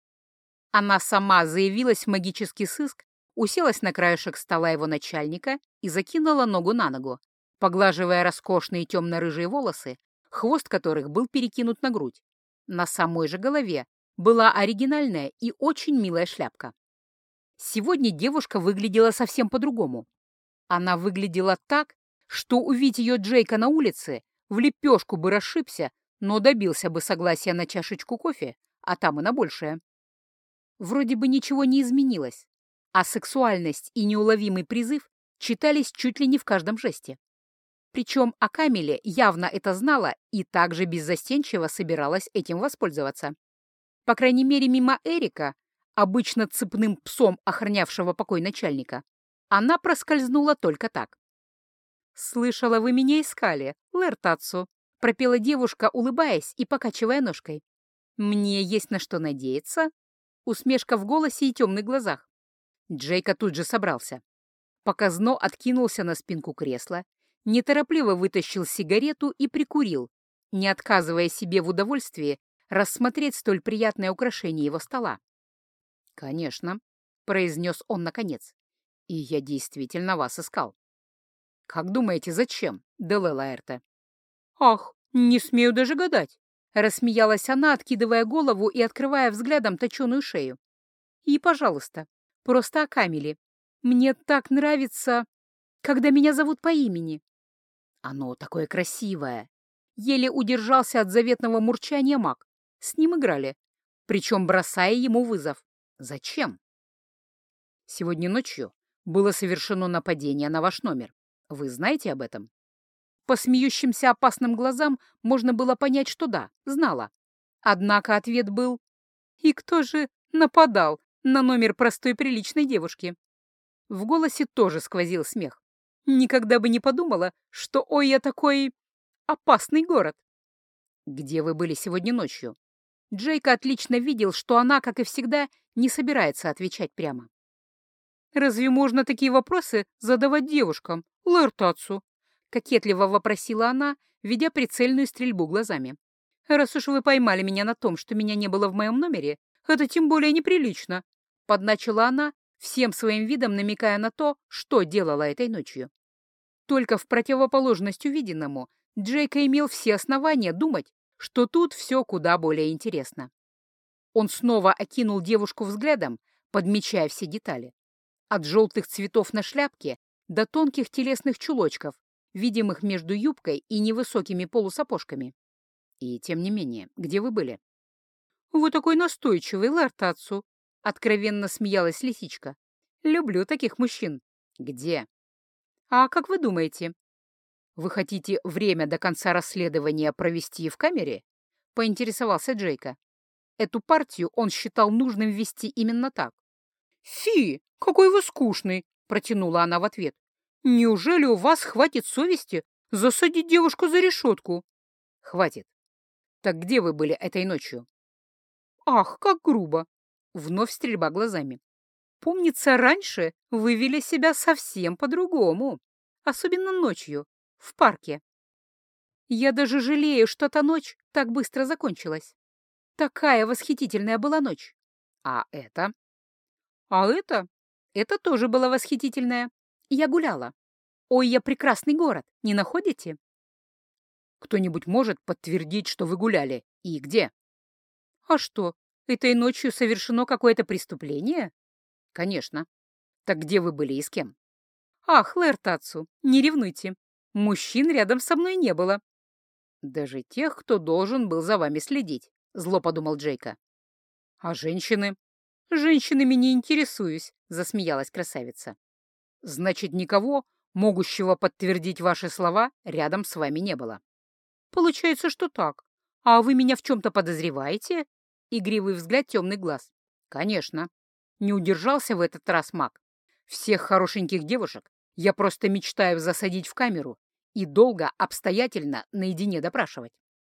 Она сама заявилась в магический сыск, уселась на краешек стола его начальника и закинула ногу на ногу, поглаживая роскошные темно-рыжие волосы, хвост которых был перекинут на грудь. На самой же голове была оригинальная и очень милая шляпка. Сегодня девушка выглядела совсем по-другому. Она выглядела так, что увидеть ее Джейка на улице, в лепешку бы расшибся, но добился бы согласия на чашечку кофе, а там и на большее. Вроде бы ничего не изменилось, а сексуальность и неуловимый призыв читались чуть ли не в каждом жесте. Причем Акамеле явно это знала и также беззастенчиво собиралась этим воспользоваться. По крайней мере, мимо Эрика, обычно цепным псом охранявшего покой начальника, она проскользнула только так. «Слышала, вы меня искали, Лэр Тацу», — пропела девушка, улыбаясь и покачивая ножкой. «Мне есть на что надеяться?» Усмешка в голосе и темных глазах. Джейка тут же собрался. Показно откинулся на спинку кресла, неторопливо вытащил сигарету и прикурил, не отказывая себе в удовольствии рассмотреть столь приятное украшение его стола. «Конечно», — произнес он наконец, — «и я действительно вас искал». «Как думаете, зачем, Делэ Лаэрте?» «Ах, не смею даже гадать», — рассмеялась она, откидывая голову и открывая взглядом точеную шею. «И, пожалуйста, просто Акамели. Мне так нравится, когда меня зовут по имени». «Оно такое красивое». Еле удержался от заветного мурчания маг. С ним играли, причем бросая ему вызов. «Зачем?» «Сегодня ночью было совершено нападение на ваш номер. Вы знаете об этом?» По смеющимся опасным глазам можно было понять, что да, знала. Однако ответ был: «И кто же нападал на номер простой приличной девушки?» В голосе тоже сквозил смех. «Никогда бы не подумала, что ой, я такой опасный город». «Где вы были сегодня ночью?» Джейка отлично видел, что она, как и всегда, не собирается отвечать прямо. «Разве можно такие вопросы задавать девушкам, Лэр Тацу?» — кокетливо вопросила она, ведя прицельную стрельбу глазами. «Раз уж вы поймали меня на том, что меня не было в моем номере, это тем более неприлично», — подначила она, всем своим видом намекая на то, что делала этой ночью. Только в противоположность увиденному Джейка имел все основания думать, что тут все куда более интересно. Он снова окинул девушку взглядом, подмечая все детали. От желтых цветов на шляпке до тонких телесных чулочков, видимых между юбкой и невысокими полусапожками. И тем не менее, где вы были? «Вы такой настойчивый, Лэр Татсу», — откровенно смеялась лисичка. «Люблю таких мужчин». «Где?» «А как вы думаете?» «Вы хотите время до конца расследования провести в камере?» — поинтересовался Джейка. Эту партию он считал нужным вести именно так. «Фи, какой вы скучный!» — протянула она в ответ. «Неужели у вас хватит совести засадить девушку за решетку?» «Хватит. Так где вы были этой ночью?» «Ах, как грубо!» — вновь стрельба глазами. «Помнится, раньше вы вели себя совсем по-другому, особенно ночью, в парке. Я даже жалею, что та ночь так быстро закончилась. Такая восхитительная была ночь. А это? А это тоже было восхитительное. Я гуляла. Ой, я прекрасный город, не находите?» «Кто-нибудь может подтвердить, что вы гуляли? И где?» «А что, этой ночью совершено какое-то преступление?» «Конечно. Так где вы были и с кем?» «Ах, Лэр Татсу, не ревнуйте. Мужчин рядом со мной не было». «Даже тех, кто должен был за вами следить», — зло подумал Джейка. «А женщины?» «Женщинами не интересуюсь», — засмеялась красавица. «Значит, никого, могущего подтвердить ваши слова, рядом с вами не было?» «Получается, что так. А вы меня в чем-то подозреваете?» Игривый взгляд, темный глаз. «Конечно». Не удержался в этот раз маг. «Всех хорошеньких девушек я просто мечтаю засадить в камеру и долго, обстоятельно, наедине допрашивать».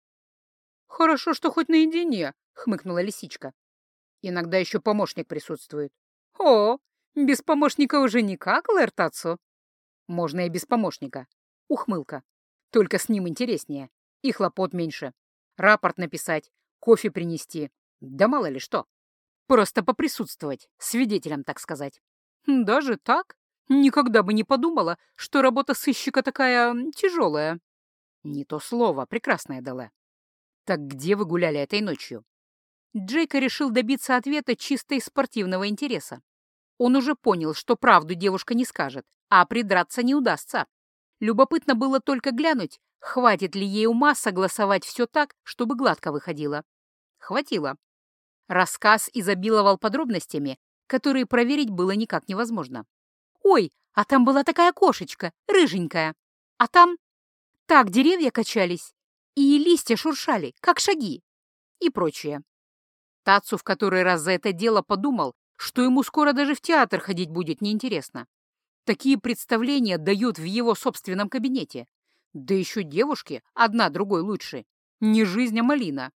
«Хорошо, что хоть наедине», — хмыкнула лисичка. «Иногда еще помощник присутствует». «О, без помощника уже никак, Лэр Татсу?» «Можно и без помощника». Ухмылка. «Только с ним интереснее. И хлопот меньше. Рапорт написать, кофе принести. Да мало ли что. Просто поприсутствовать, свидетелем, так сказать». «Даже так? Никогда бы не подумала, что работа сыщика такая тяжелая». «Не то слово, прекрасная Деле. Так где вы гуляли этой ночью?» Джейка решил добиться ответа чисто из спортивного интереса. Он уже понял, что правду девушка не скажет, а придраться не удастся. Любопытно было только глянуть, хватит ли ей ума согласовать все так, чтобы гладко выходило. Хватило. Рассказ изобиловал подробностями, которые проверить было никак невозможно. «Ой, а там была такая кошечка, рыженькая. А там так деревья качались, и листья шуршали, как шаги». И прочее. Тацу в который раз за это дело подумал, что ему скоро даже в театр ходить будет неинтересно. Такие представления дают в его собственном кабинете. Да еще девушки, одна другой лучше. Не жизнь, а малина.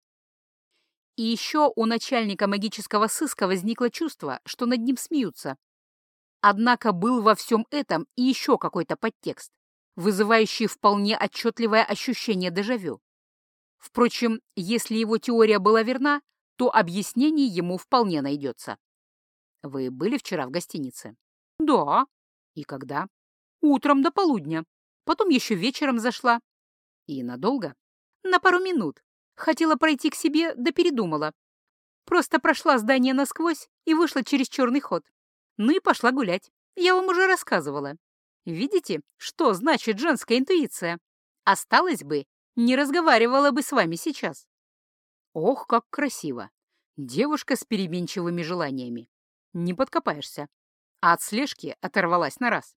И еще у начальника магического сыска возникло чувство, что над ним смеются. Однако был во всем этом и еще какой-то подтекст, вызывающий вполне отчетливое ощущение дежавю. Впрочем, если его теория была верна, то объяснение ему вполне найдется. Вы были вчера в гостинице? Да. И когда? Утром до полудня. Потом еще вечером зашла. И надолго? На пару минут. Хотела пройти к себе, да передумала. Просто прошла здание насквозь и вышла через черный ход. Ну и пошла гулять. Я вам уже рассказывала. Видите, что значит женская интуиция? Осталось бы, не разговаривала бы с вами сейчас. Ох, как красиво! Девушка с переменчивыми желаниями. Не подкопаешься. А от слежки оторвалась на раз.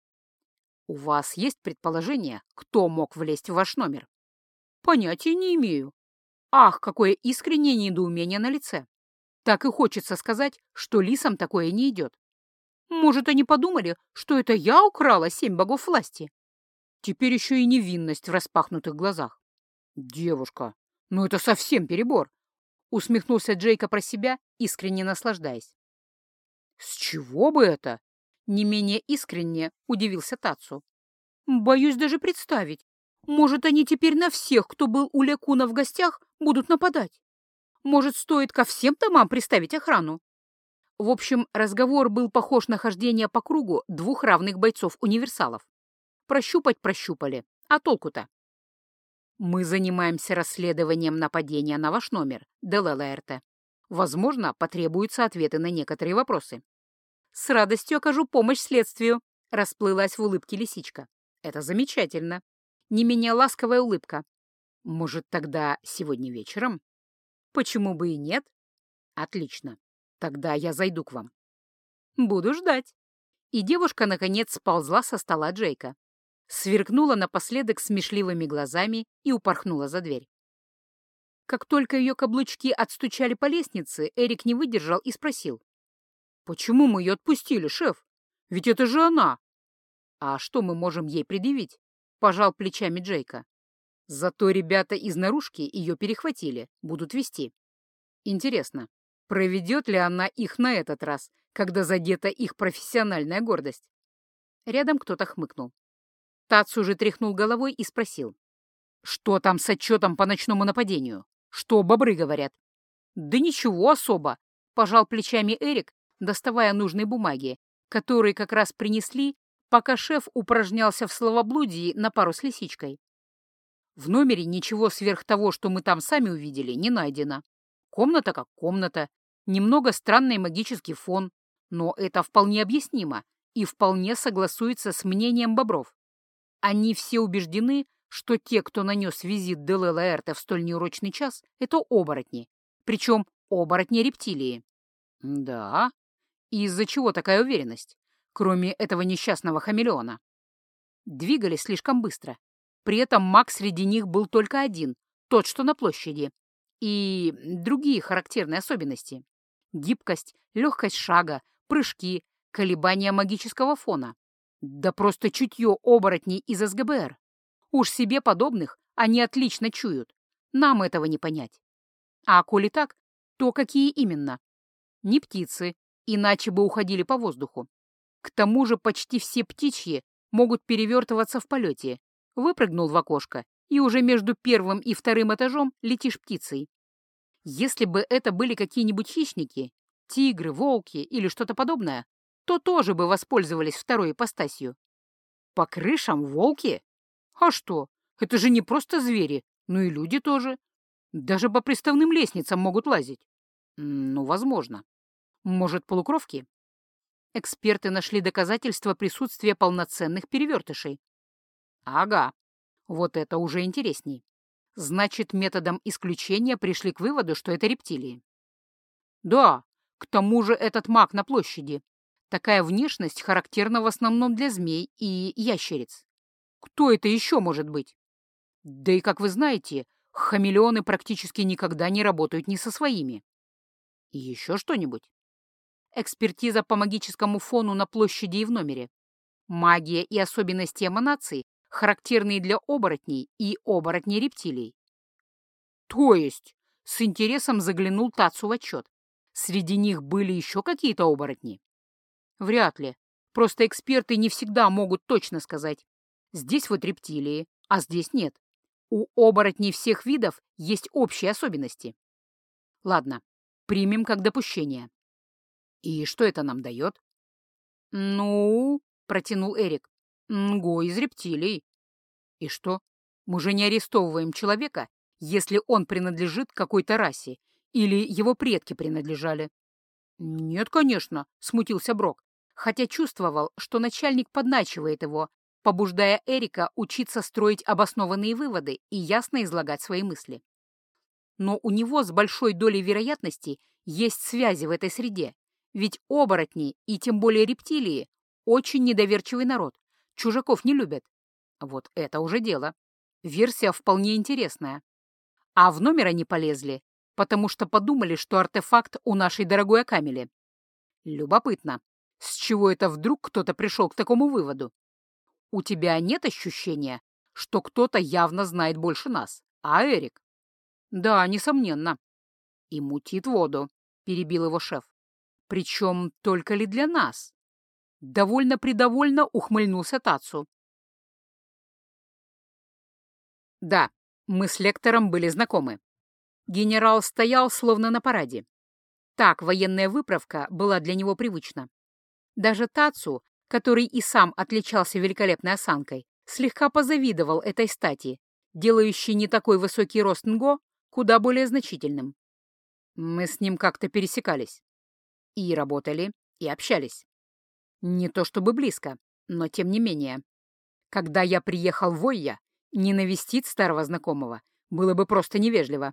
У вас есть предположение, кто мог влезть в ваш номер? Понятия не имею. Ах, какое искреннее недоумение на лице. Так и хочется сказать, что лисам такое не идет. Может, они подумали, что это я украла 7 богов власти? Теперь еще и невинность в распахнутых глазах. Девушка, ну это совсем перебор. Усмехнулся Джейка про себя, искренне наслаждаясь. «С чего бы это?» — не менее искренне удивился Тацу. «Боюсь даже представить. Может, они теперь на всех, кто был у Лякуна в гостях, будут нападать? Может, стоит ко всем домам приставить охрану?» В общем, разговор был похож на хождение по кругу двух равных бойцов-универсалов. Прощупать прощупали. А толку-то? Мы занимаемся расследованием нападения на ваш номер, Делэлаэрте. Возможно, потребуются ответы на некоторые вопросы. С радостью окажу помощь следствию, расплылась в улыбке лисичка. Это замечательно. Не менее ласковая улыбка. Может, тогда сегодня вечером? Почему бы и нет? Отлично. Тогда я зайду к вам. Буду ждать. И девушка, наконец, сползла со стола Джейка. Сверкнула напоследок смешливыми глазами и упорхнула за дверь. Как только ее каблучки отстучали по лестнице, Эрик не выдержал и спросил. «Почему мы ее отпустили, шеф? Ведь это же она!» «А что мы можем ей предъявить?» — пожал плечами Джейка. «Зато ребята из наружки ее перехватили, будут вести. Интересно, проведет ли она их на этот раз, когда задета их профессиональная гордость?» Рядом кто-то хмыкнул. Тац уже тряхнул головой и спросил. «Что там с отчетом по ночному нападению? Что бобры говорят?» «Да ничего особо», — пожал плечами Эрик, доставая нужные бумаги, которые как раз принесли, пока шеф упражнялся в словоблудии на пару с лисичкой. В номере ничего сверх того, что мы там сами увидели, не найдено. Комната как комната, немного странный магический фон, но это вполне объяснимо и вполне согласуется с мнением бобров. Они все убеждены, что те, кто нанес визит Делэлаэрте в столь неурочный час, это оборотни, причем оборотни-рептилии. Да, и из-за чего такая уверенность, кроме этого несчастного хамелеона? Двигались слишком быстро. При этом маг среди них был только один, тот, что на площади. И другие характерные особенности. Гибкость, легкость шага, прыжки, колебания магического фона. Да просто чутье оборотней из СГБР. Уж себе подобных они отлично чуют. Нам этого не понять. А коли так, то какие именно? Не птицы, иначе бы уходили по воздуху. К тому же почти все птичьи могут перевертываться в полете. Выпрыгнул в окошко, и уже между первым и вторым этажом летишь птицей. Если бы это были какие-нибудь хищники, тигры, волки или что-то подобное, то тоже бы воспользовались второй ипостасью. По крышам волки? А что? Это же не просто звери, но и люди тоже. Даже по приставным лестницам могут лазить. Ну, возможно. Может, полукровки? Эксперты нашли доказательства присутствия полноценных перевертышей. Ага, вот это уже интересней. Значит, методом исключения пришли к выводу, что это рептилии. Да, к тому же этот маг на площади. Такая внешность характерна в основном для змей и ящериц. Кто это еще может быть? Да и, как вы знаете, хамелеоны практически никогда не работают ни со своими. И еще что-нибудь? Экспертиза по магическому фону на площади и в номере. Магия и особенности эманаций, характерные для оборотней и оборотней рептилий. То есть, с интересом заглянул Тацу в отчет. Среди них были еще какие-то оборотни? Вряд ли. Просто эксперты не всегда могут точно сказать. Здесь вот рептилии, а здесь нет. У оборотней всех видов есть общие особенности. Ладно, примем как допущение. И что это нам дает? Ну, протянул Эрик. Нго из рептилий. И что? Мы же не арестовываем человека, если он принадлежит какой-то расе или его предки принадлежали. Нет, конечно, смутился Брок, хотя чувствовал, что начальник подначивает его, побуждая Эрика учиться строить обоснованные выводы и ясно излагать свои мысли. Но у него с большой долей вероятности есть связи в этой среде, ведь оборотни и тем более рептилии очень недоверчивый народ, чужаков не любят. Вот это уже дело. Версия вполне интересная. А в номер они полезли, потому что подумали, что артефакт у нашей дорогой Акамели. Любопытно, с чего это вдруг кто-то пришел к такому выводу? У тебя нет ощущения, что кто-то явно знает больше нас, а Эрик? Да, несомненно. И мутит воду, перебил его шеф. Причем только ли для нас? Довольно-предовольно ухмыльнулся Тацу. Да, мы с лектором были знакомы. Генерал стоял словно на параде. Так военная выправка была для него привычна. Даже Тацу, который и сам отличался великолепной осанкой, слегка позавидовал этой стати, делающей не такой высокий рост Нго куда более значительным. Мы с ним как-то пересекались. И работали, и общались. Не то чтобы близко, но тем не менее. Когда я приехал в Ойя, не навестить старого знакомого было бы просто невежливо.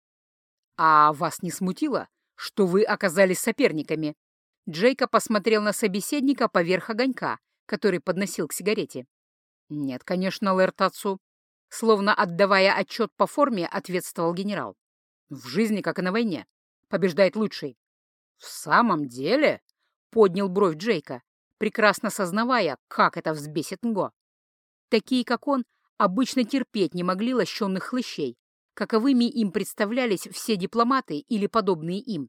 А вас не смутило, что вы оказались соперниками? Джейка посмотрел на собеседника поверх огонька, который подносил к сигарете. Нет, конечно, лэр Тацу. Словно отдавая отчет по форме, ответствовал генерал. В жизни, как и на войне, побеждает лучший. В самом деле? Поднял бровь Джейка, прекрасно сознавая, как это взбесит Нго. Такие, как он, обычно терпеть не могли лощенных хлыщей, каковыми им представлялись все дипломаты или подобные им.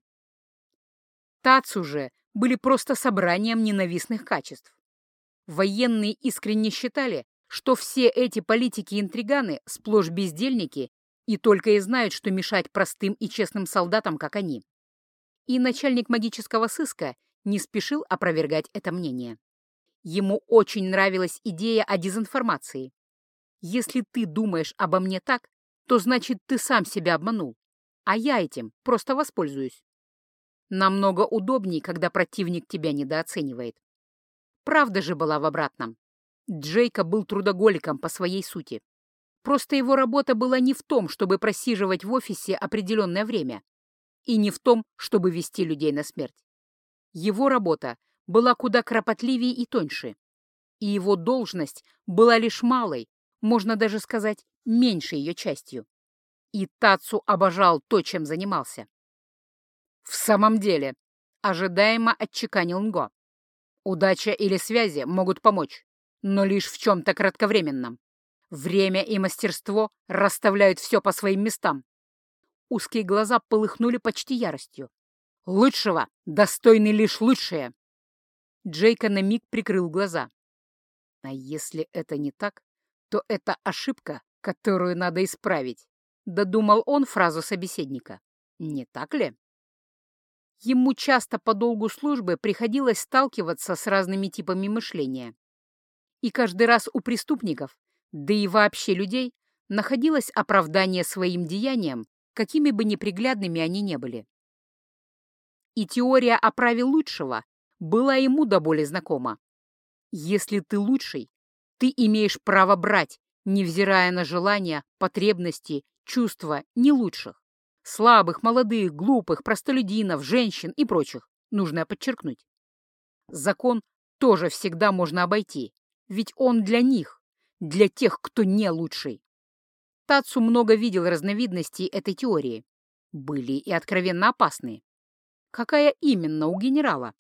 Тацу же были просто собранием ненавистных качеств. Военные искренне считали, что все эти политики-интриганы сплошь бездельники и только и знают, что мешать простым и честным солдатам, как они. И начальник магического сыска не спешил опровергать это мнение. Ему очень нравилась идея о дезинформации. Если ты думаешь обо мне так, то значит ты сам себя обманул, а я этим просто воспользуюсь. Намного удобней, когда противник тебя недооценивает. Правда же была в обратном. Джейка был трудоголиком по своей сути. Просто его работа была не в том, чтобы просиживать в офисе определенное время, и не в том, чтобы вести людей на смерть. Его работа была куда кропотливее и тоньше, и его должность была лишь малой, можно даже сказать, меньшей ее частью. И Тацу обожал то, чем занимался. «В самом деле», — ожидаемо отчеканил Нго, «удача или связи могут помочь, но лишь в чем-то кратковременном. Время и мастерство расставляют все по своим местам». Узкие глаза полыхнули почти яростью. «Лучшего достойны лишь лучшие». Джейка на миг прикрыл глаза. А если это не так, то это ошибка, которую надо исправить. Додумал он фразу собеседника. Не так ли? Ему часто по долгу службы приходилось сталкиваться с разными типами мышления. И каждый раз у преступников, да и вообще людей, находилось оправдание своим деяниям, какими бы неприглядными они не были. И теория о праве лучшего была ему до боли знакома. Если ты лучший, ты имеешь право брать, невзирая на желания, потребности, чувства не лучших. Слабых, молодых, глупых, простолюдинов, женщин и прочих, нужно подчеркнуть. Закон тоже всегда можно обойти, ведь он для них, для тех, кто не лучший. Тацу много видел разновидностей этой теории. Были и откровенно опасные. Какая именно у генерала?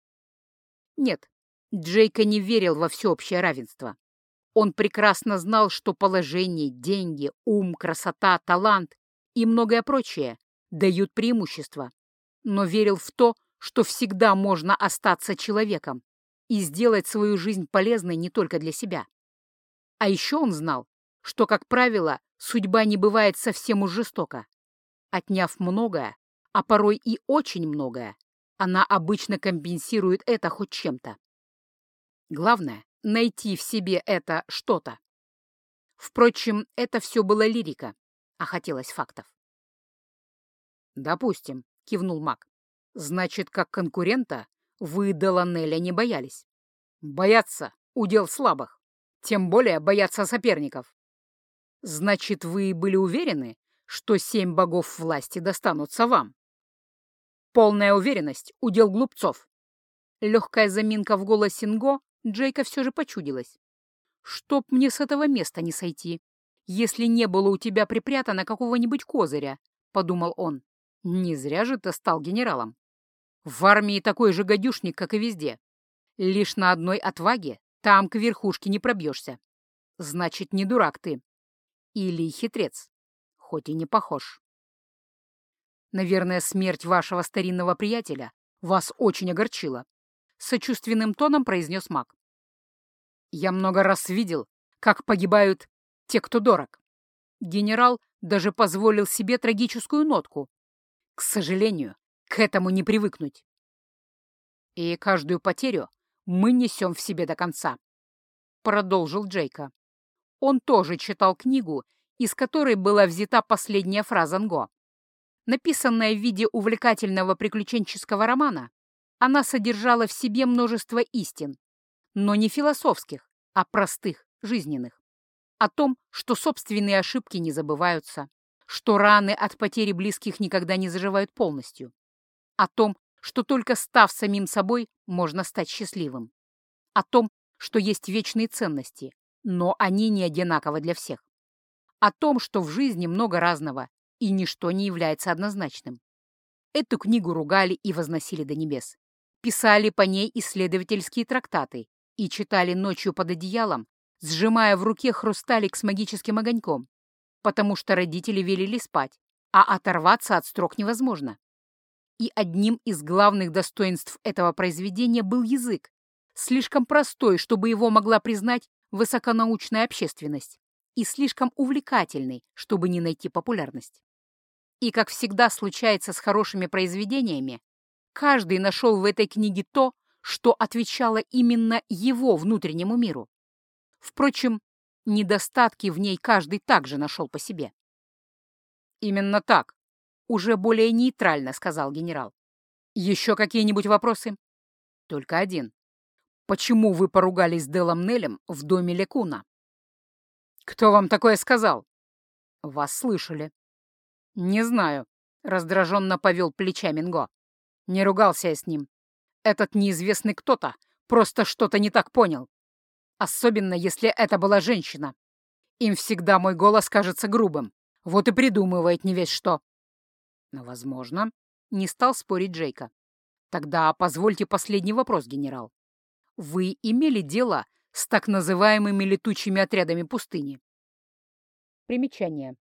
Нет, Джейка не верил во всеобщее равенство. Он прекрасно знал, что положение, деньги, ум, красота, талант и многое прочее дают преимущество, но верил в то, что всегда можно остаться человеком и сделать свою жизнь полезной не только для себя. А еще он знал, что, как правило, судьба не бывает совсем уж жестока. Отняв многое, а порой и очень многое, она обычно компенсирует это хоть чем-то. Главное — найти в себе это что-то. Впрочем, это все была лирика, а хотелось фактов. «Допустим», — кивнул маг. «Значит, как конкурента вы Деланеля не боялись. Бояться — удел слабых, тем более бояться соперников. Значит, вы были уверены, что 7 богов власти достанутся вам? Полная уверенность — удел глупцов». Легкая заминка в голосе Нго Джейка все же почудилась. «Чтоб мне с этого места не сойти, если не было у тебя припрятано какого-нибудь козыря», — подумал он. «Не зря же ты стал генералом. В армии такой же гадюшник, как и везде. Лишь на одной отваге там к верхушке не пробьешься. Значит, не дурак ты. Или хитрец, хоть и не похож. Наверное, смерть вашего старинного приятеля вас очень огорчила», — сочувственным тоном произнес маг. «Я много раз видел, как погибают те, кто дорог». Генерал даже позволил себе трагическую нотку. «К сожалению, К этому не привыкнуть. И каждую потерю мы несем в себе до конца, продолжил Джейка. Он тоже читал книгу, из которой была взята последняя фраза Нго. Написанная в виде увлекательного приключенческого романа, она содержала в себе множество истин, но не философских, а простых, жизненных. О том, что собственные ошибки не забываются, что раны от потери близких никогда не заживают полностью. О том, что только став самим собой, можно стать счастливым. О том, что есть вечные ценности, но они не одинаковы для всех. О том, что в жизни много разного, и ничто не является однозначным. Эту книгу ругали и возносили до небес. Писали по ней исследовательские трактаты и читали ночью под одеялом, сжимая в руке хрусталик с магическим огоньком, потому что родители велели спать, а оторваться от строк невозможно. И одним из главных достоинств этого произведения был язык, слишком простой, чтобы его могла признать высоконаучная общественность, и слишком увлекательный, чтобы не найти популярность. И, как всегда случается с хорошими произведениями, каждый нашел в этой книге то, что отвечало именно его внутреннему миру. Впрочем, недостатки в ней каждый также нашел по себе. «Именно так», — уже более нейтрально сказал генерал. «Еще какие-нибудь вопросы?» «Только один. Почему вы поругались с Делом Нелем в доме Лекуна?» «Кто вам такое сказал?» «Вас слышали». «Не знаю», — раздраженно повел плечами Нго. «Не ругался я с ним. Этот неизвестный кто-то просто что-то не так понял. Особенно, если это была женщина. Им всегда мой голос кажется грубым. Вот и придумывает не весь что». «Ну, возможно», — не стал спорить Джейка. «Тогда позвольте последний вопрос, генерал. Вы имели дело с так называемыми летучими отрядами пустыни?» Примечание.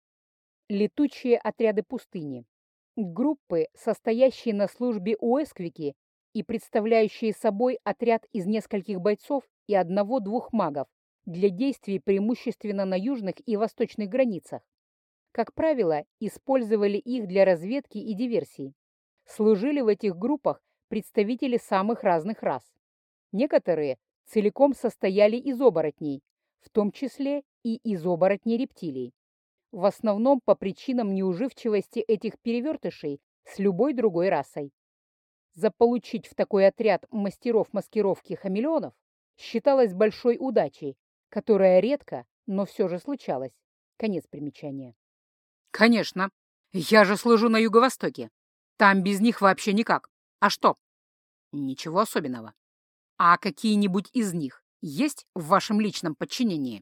Летучие отряды пустыни. Группы, состоящие на службе у Эсквики и представляющие собой отряд из нескольких бойцов и одного-двух магов для действий преимущественно на южных и восточных границах. Как правило, использовали их для разведки и диверсий. Служили в этих группах представители самых разных рас. Некоторые целиком состояли из оборотней, в том числе и из оборотней рептилий. В основном по причинам неуживчивости этих перевертышей с любой другой расой. Заполучить в такой отряд мастеров маскировки хамелеонов считалось большой удачей, которая редко, но все же случалась. Конец примечания. «Конечно. Я же служу на Юго-Востоке. Там без них вообще никак. А что?» «Ничего особенного. А какие-нибудь из них есть в вашем личном подчинении?»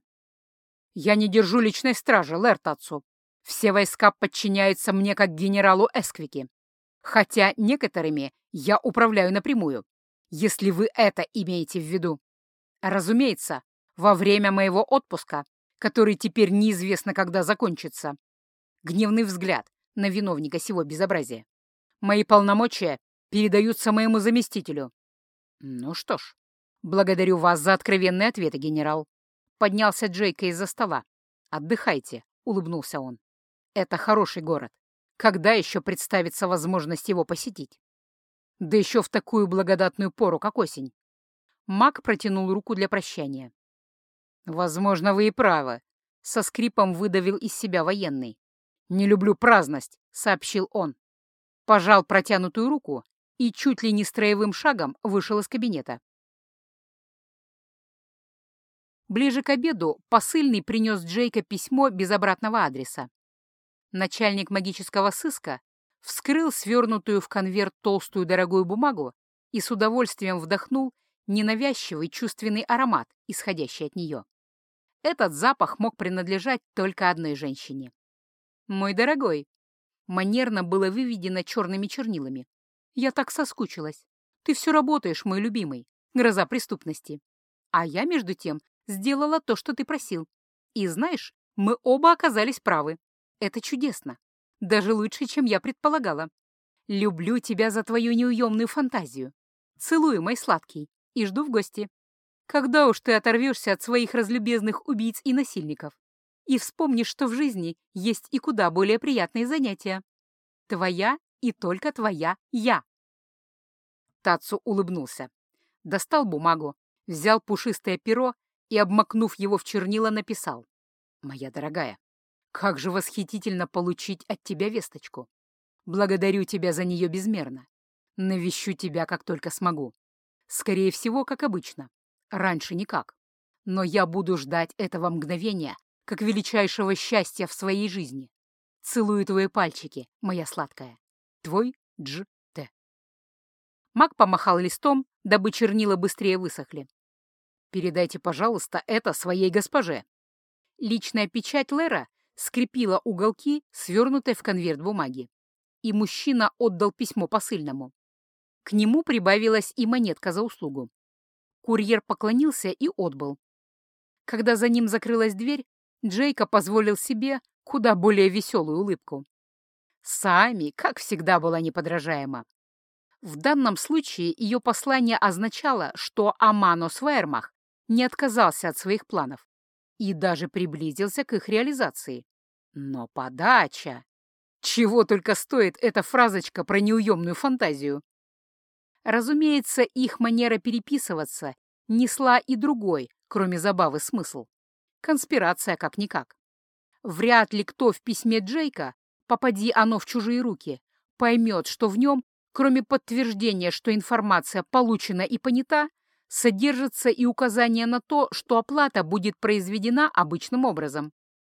«Я не держу личной стражи, Лэр Татсу. Все войска подчиняются мне как генералу Эсквики. Хотя некоторыми я управляю напрямую, если вы это имеете в виду. Разумеется, во время моего отпуска, который теперь неизвестно, когда закончится». Гневный взгляд на виновника сего безобразия. «Мои полномочия передаются моему заместителю». «Ну что ж, благодарю вас за откровенные ответы, генерал». Поднялся Джейка из-за стола. «Отдыхайте», — улыбнулся он. «Это хороший город. Когда еще представится возможность его посетить? Да еще в такую благодатную пору, как осень». Маг протянул руку для прощания. «Возможно, вы и правы», — со скрипом выдавил из себя военный. «Не люблю праздность», — сообщил он. Пожал протянутую руку и чуть ли не строевым шагом вышел из кабинета. Ближе к обеду посыльный принес Джейка письмо без обратного адреса. Начальник магического сыска вскрыл свернутую в конверт толстую дорогую бумагу и с удовольствием вдохнул ненавязчивый чувственный аромат, исходящий от нее. Этот запах мог принадлежать только одной женщине. «Мой дорогой», манерно было выведено черными чернилами. «Я так соскучилась. Ты все работаешь, мой любимый, гроза преступности. А я, между тем, сделала то, что ты просил. И знаешь, мы оба оказались правы. Это чудесно. Даже лучше, чем я предполагала. Люблю тебя за твою неуемную фантазию. Целую, мой сладкий, и жду в гости. Когда уж ты оторвешься от своих разлюбезных убийц и насильников и вспомнишь, что в жизни есть и куда более приятные занятия. Твоя и только твоя я. Тацу улыбнулся, достал бумагу, взял пушистое перо и, обмакнув его в чернила, написал: «Моя дорогая, как же восхитительно получить от тебя весточку. Благодарю тебя за нее безмерно. Навещу тебя, как только смогу. Скорее всего, как обычно. Раньше никак. Но я буду ждать этого мгновения, как величайшего счастья в своей жизни. Целую твои пальчики, моя сладкая. Твой Дж.Т.» Мак помахал листом, дабы чернила быстрее высохли. «Передайте, пожалуйста, это своей госпоже». Личная печать Лера скрепила уголки, свернутой в конверт бумаги, и мужчина отдал письмо посыльному. К нему прибавилась и монетка за услугу. Курьер поклонился и отбыл. Когда за ним закрылась дверь, Джейка позволил себе куда более веселую улыбку. Сами, как всегда, была неподражаема. В данном случае ее послание означало, что Амано Свермах не отказался от своих планов и даже приблизился к их реализации. Но подача! Чего только стоит эта фразочка про неуемную фантазию! Разумеется, их манера переписываться несла и другой, кроме забавы, смысл. Конспирация как-никак. Вряд ли кто в письме Джейка, попади оно в чужие руки, поймет, что в нем, кроме подтверждения, что информация получена и понята, содержится и указание на то, что оплата будет произведена обычным образом.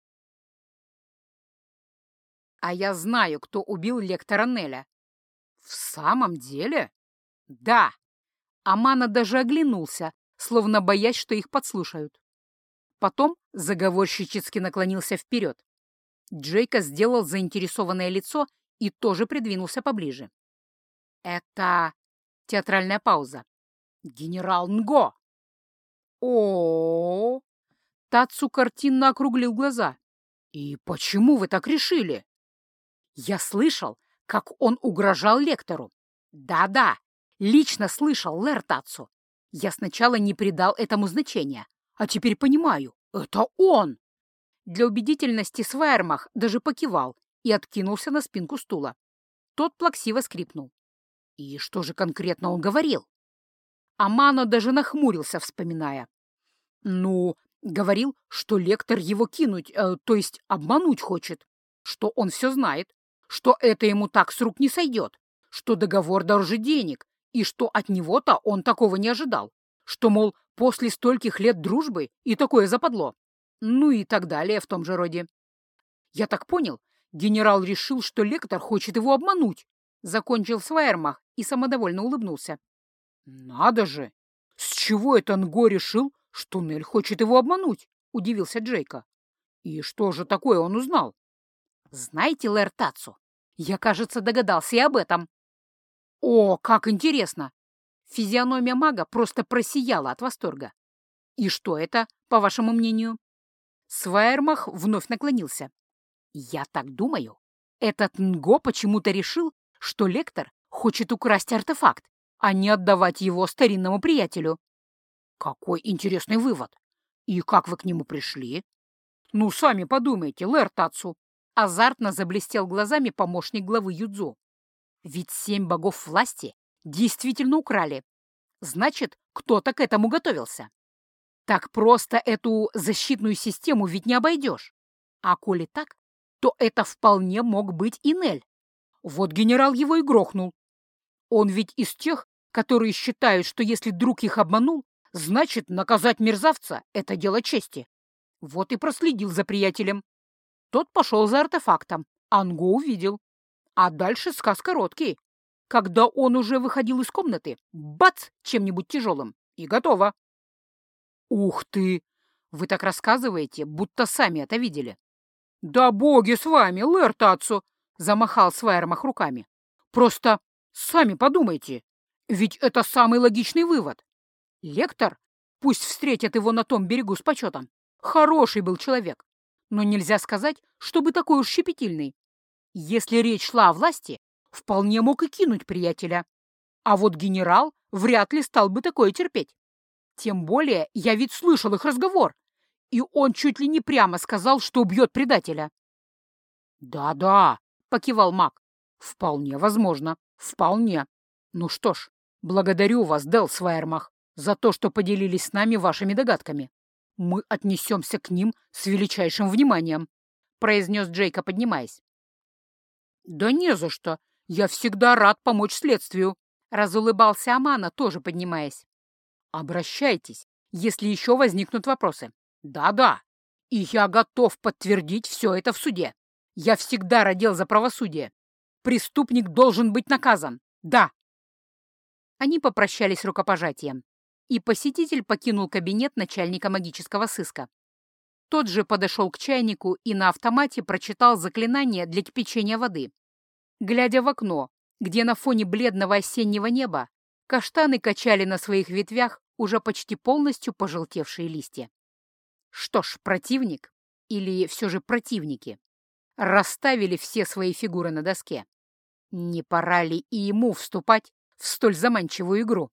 «А я знаю, кто убил лектора Неля». «В самом деле?» «Да». Амано даже оглянулся, словно боясь, что их подслушают. Потом заговорщически наклонился вперед. Джейка сделал заинтересованное лицо и тоже придвинулся поближе. «Это...» — театральная пауза. «Генерал Нго!» О, Тацу картинно округлил глаза. «И почему вы так решили?» «Я слышал, как он угрожал лектору. Да-да, лично слышал, Лэр Тацу. Я сначала не придал этому значения, а теперь понимаю, это он!» Для убедительности Свайермах даже покивал и откинулся на спинку стула. Тот плаксиво скрипнул. И что же конкретно он говорил? Амано даже нахмурился, вспоминая. Ну, говорил, что лектор его кинуть, то есть обмануть хочет, что он все знает, что это ему так с рук не сойдет, что договор дороже денег, и что от него-то он такого не ожидал, что, мол, после стольких лет дружбы и такое западло. Ну и так далее в том же роде. Я так понял, генерал решил, что лектор хочет его обмануть. Закончил Свайермах и самодовольно улыбнулся. «Надо же! С чего это Нго решил, что Нель хочет его обмануть?» — удивился Джейка. «И что же такое он узнал?» «Знаете, Лэр Тацу, я, кажется, догадался и об этом». «О, как интересно!» Физиономия мага просто просияла от восторга. «И что это, по вашему мнению?» Свайермах вновь наклонился. «Я так думаю, этот Нго почему-то решил, что лектор хочет украсть артефакт, а не отдавать его старинному приятелю». «Какой интересный вывод! И как вы к нему пришли?» «Ну, сами подумайте, Лэр Тацу!» Азартно заблестел глазами помощник главы Юдзо. «Ведь 7 богов власти действительно украли. Значит, кто-то к этому готовился. Так просто эту защитную систему ведь не обойдешь. А коли так, то это вполне мог быть и Нель. Вот генерал его и грохнул. Он ведь из тех, которые считают, что если друг их обманул, значит, наказать мерзавца — это дело чести. Вот и проследил за приятелем. Тот пошел за артефактом, Анго увидел. А дальше сказ короткий. Когда он уже выходил из комнаты, бац, чем-нибудь тяжелым, и готово. «Ух ты! Вы так рассказываете, будто сами это видели». «Да боги с вами, Лэр Тацу!» — замахал Свайермах руками. «Просто сами подумайте, ведь это самый логичный вывод. Лектор, пусть встретят его на том берегу с почетом, хороший был человек, но нельзя сказать, чтобы такой уж щепетильный. Если речь шла о власти, вполне мог и кинуть приятеля. А вот генерал вряд ли стал бы такое терпеть. Тем более я ведь слышал их разговор, и он чуть ли не прямо сказал, что убьет предателя». «Да-да», — покивал маг, Вполне возможно. Вполне. Ну что ж, благодарю вас, Дел Свайермах, за то, что поделились с нами вашими догадками. Мы отнесемся к ним с величайшим вниманием, произнес Джейка, поднимаясь. Да не за что. Я всегда рад помочь следствию, разулыбался Амана, тоже поднимаясь. Обращайтесь, если еще возникнут вопросы. Да-да. И я готов подтвердить все это в суде. Я всегда родил за правосудие. Преступник должен быть наказан. Да. Они попрощались рукопожатием, и посетитель покинул кабинет начальника магического сыска. Тот же подошел к чайнику и на автомате прочитал заклинание для кипячения воды. Глядя в окно, где на фоне бледного осеннего неба каштаны качали на своих ветвях уже почти полностью пожелтевшие листья. Что ж, противник, или все же противники, расставили все свои фигуры на доске. Не пора ли и ему вступать в столь заманчивую игру?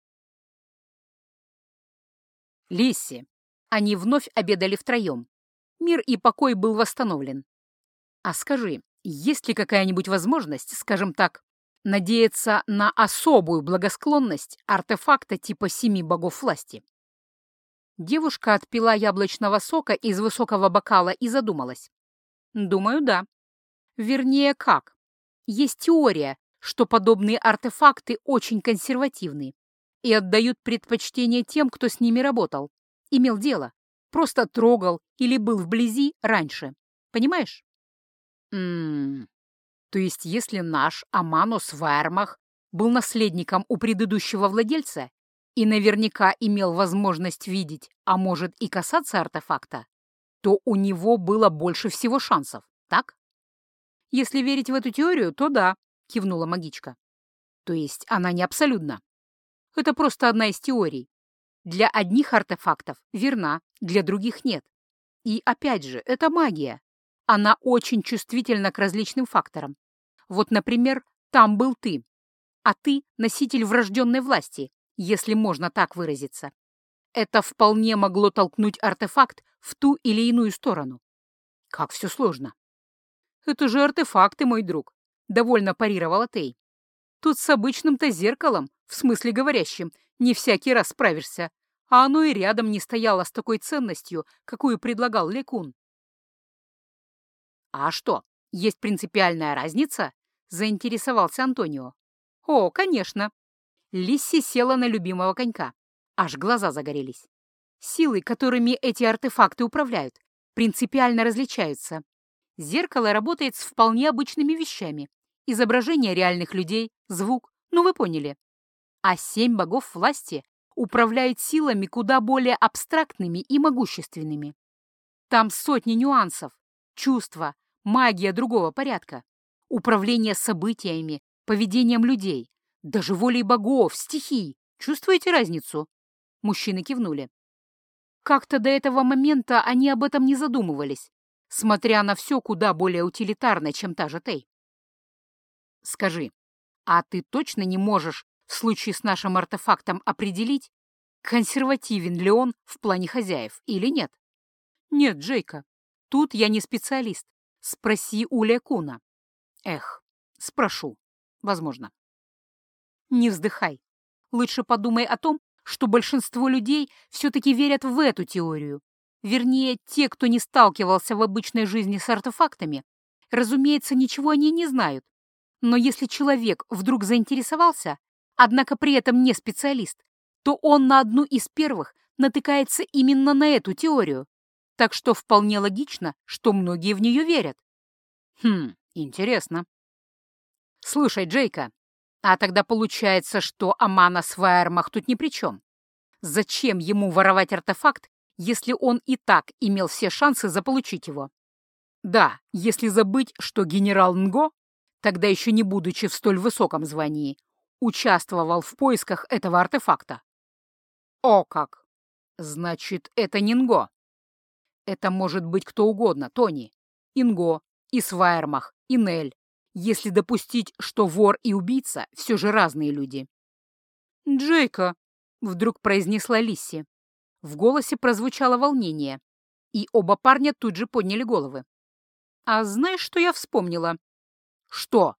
Лисси. Они вновь обедали втроем. Мир и покой был восстановлен. А скажи, есть ли какая-нибудь возможность, скажем так, надеяться на особую благосклонность артефакта типа 7 богов власти? Девушка отпила яблочного сока из высокого бокала и задумалась. Думаю, да. Вернее, как? Есть теория, что подобные артефакты очень консервативны и отдают предпочтение тем, кто с ними работал, имел дело, просто трогал или был вблизи раньше. Понимаешь? То есть если наш Аманос Вайермах был наследником у предыдущего владельца и наверняка имел возможность видеть, а может и касаться артефакта, то у него было больше всего шансов, так? Если верить в эту теорию, то да, кивнула магичка. То есть она не абсолютна. Это просто одна из теорий. Для одних артефактов верна, для других нет. И опять же, это магия. Она очень чувствительна к различным факторам. Вот, например, там был ты, а ты носитель врожденной власти, если можно так выразиться. Это вполне могло толкнуть артефакт в ту или иную сторону. Как все сложно. Это же артефакты, мой друг, довольно парировала Тей. Тут с обычным-то зеркалом, в смысле говорящим, не всякий раз справишься, а оно и рядом не стояло с такой ценностью, какую предлагал Лекун. А что, есть принципиальная разница? Заинтересовался Антонио. О, конечно. Лисси села на любимого конька. Аж глаза загорелись. Силы, которыми эти артефакты управляют, принципиально различаются. Зеркало работает с вполне обычными вещами. Изображение реальных людей, звук, ну вы поняли. А 7 богов власти управляют силами куда более абстрактными и могущественными. Там сотни нюансов, чувства, магия другого порядка, управление событиями, поведением людей, даже волей богов, стихий. Чувствуете разницу? Мужчины кивнули. Как-то до этого момента они об этом не задумывались, смотря на все куда более утилитарно, чем та же Тей. Скажи, а ты точно не можешь в случае с нашим артефактом определить, консервативен ли он в плане хозяев или нет? Нет, Джейка, тут я не специалист. Спроси у Лекуна. Эх, спрошу. Возможно. Не вздыхай. Лучше подумай о том, что большинство людей все-таки верят в эту теорию. Вернее, те, кто не сталкивался в обычной жизни с артефактами, разумеется, ничего о ней не знают. Но если человек вдруг заинтересовался, однако при этом не специалист, то он на одну из первых натыкается именно на эту теорию. Так что вполне логично, что многие в нее верят. Интересно. Слушай, Джейка, а тогда получается, что Аманос Вайермах тут ни при чем. Зачем ему воровать артефакт, если он и так имел все шансы заполучить его? Да, если забыть, что генерал Нго, тогда еще не будучи в столь высоком звании, участвовал в поисках этого артефакта. О как! Значит, это не Нго. Это может быть кто угодно, Тони. Инго, и Свайермах, и Нель, если допустить, что вор и убийца все же разные люди. «Джейка», — вдруг произнесла Лисси. В голосе прозвучало волнение, и оба парня тут же подняли головы. «А знаешь, что я вспомнила?» «Что?»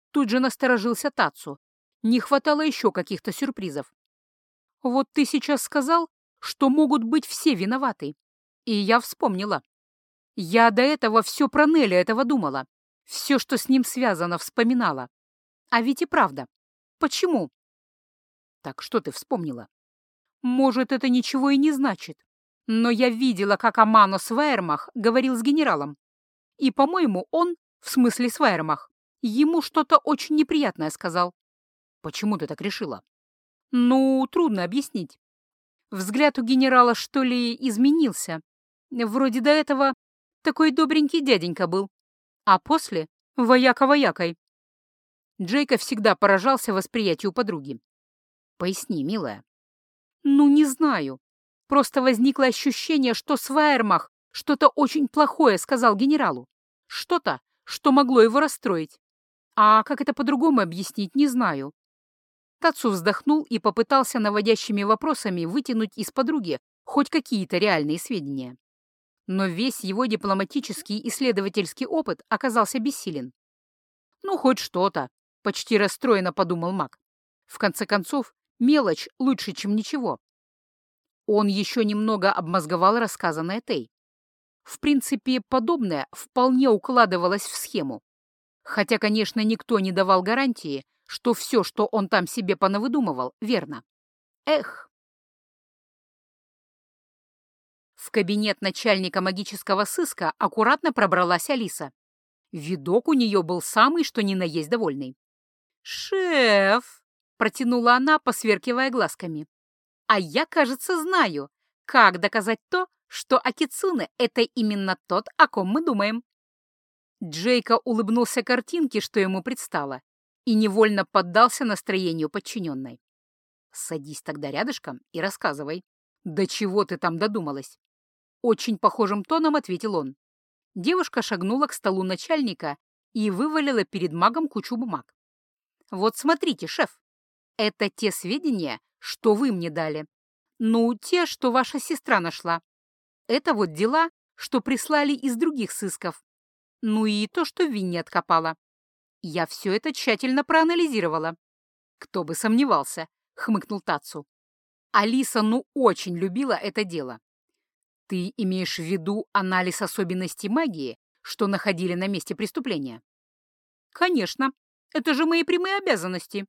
Тут же насторожился Тацу. Не хватало еще каких-то сюрпризов. Вот ты сейчас сказал, что могут быть все виноваты. И я вспомнила. Я до этого все про Неля этого думала. Все, что с ним связано, вспоминала. А ведь и правда. Почему? Так что ты вспомнила? Может, это ничего и не значит. Но я видела, как Амано Свайермах говорил с генералом. И, по-моему, он, в смысле Свайермах, ему что-то очень неприятное сказал. Почему ты так решила? Ну, трудно объяснить. Взгляд у генерала, что ли, изменился. Вроде до этого такой добренький дяденька был. А после — вояка-воякой. Джейка всегда поражался восприятию подруги. Поясни, милая. Ну, не знаю. Просто возникло ощущение, что Свайермах что-то очень плохое сказал генералу. Что-то, что могло его расстроить. А как это по-другому объяснить, не знаю. Тацу вздохнул и попытался наводящими вопросами вытянуть из подруги хоть какие-то реальные сведения. Но весь его дипломатический исследовательский опыт оказался бессилен. «Ну, хоть что-то», — почти расстроенно подумал маг. «В конце концов, мелочь лучше, чем ничего». Он еще немного обмозговал рассказанное Тей. В принципе, подобное вполне укладывалось в схему. Хотя, конечно, никто не давал гарантии, что все, что он там себе понавыдумывал, верно. Эх! В кабинет начальника магического сыска аккуратно пробралась Алиса. Видок у нее был самый, что ни на есть довольный. «Шеф!» — протянула она, посверкивая глазками. «А я, кажется, знаю, как доказать то, что Акицуне — это именно тот, о ком мы думаем». Джейка улыбнулся картинке, что ему предстало, и невольно поддался настроению подчиненной. «Садись тогда рядышком и рассказывай. До чего ты там додумалась?» Очень похожим тоном ответил он. Девушка шагнула к столу начальника и вывалила перед магом кучу бумаг. «Вот смотрите, шеф, это те сведения, что вы мне дали. Ну, те, что ваша сестра нашла. Это вот дела, что прислали из других сысков. Ну и то, что Винни откопала. Я все это тщательно проанализировала». «Кто бы сомневался», — хмыкнул Тацу. Алиса очень любила это дело. «Ты имеешь в виду анализ особенностей магии, что находили на месте преступления?» «Конечно. Это же мои прямые обязанности».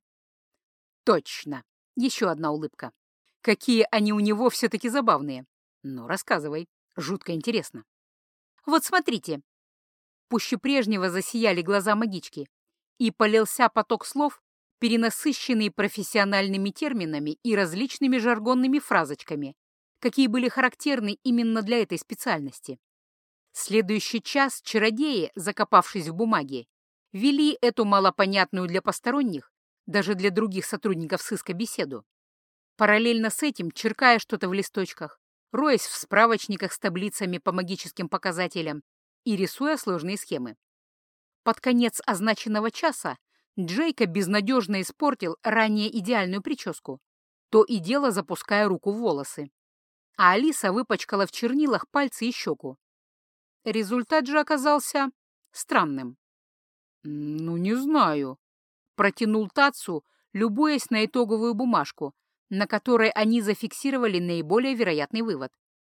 «Точно. Еще одна улыбка. Какие они у него все-таки забавные. Ну, рассказывай. Жутко интересно». «Вот смотрите». Пуще прежнего засияли глаза магички, и полился поток слов, перенасыщенный профессиональными терминами и различными жаргонными фразочками, какие были характерны именно для этой специальности. Следующий час чародеи, закопавшись в бумаге, вели эту малопонятную для посторонних, даже для других сотрудников сыска, беседу. Параллельно с этим, черкая что-то в листочках, роясь в справочниках с таблицами по магическим показателям и рисуя сложные схемы. Под конец означенного часа Джейка безнадежно испортил ранее идеальную прическу, то и дело запуская руку в волосы. А Алиса выпачкала в чернилах пальцы и щеку. Результат же оказался странным. «Ну, не знаю», — протянул Тацу, любуясь на итоговую бумажку, на которой они зафиксировали наиболее вероятный вывод.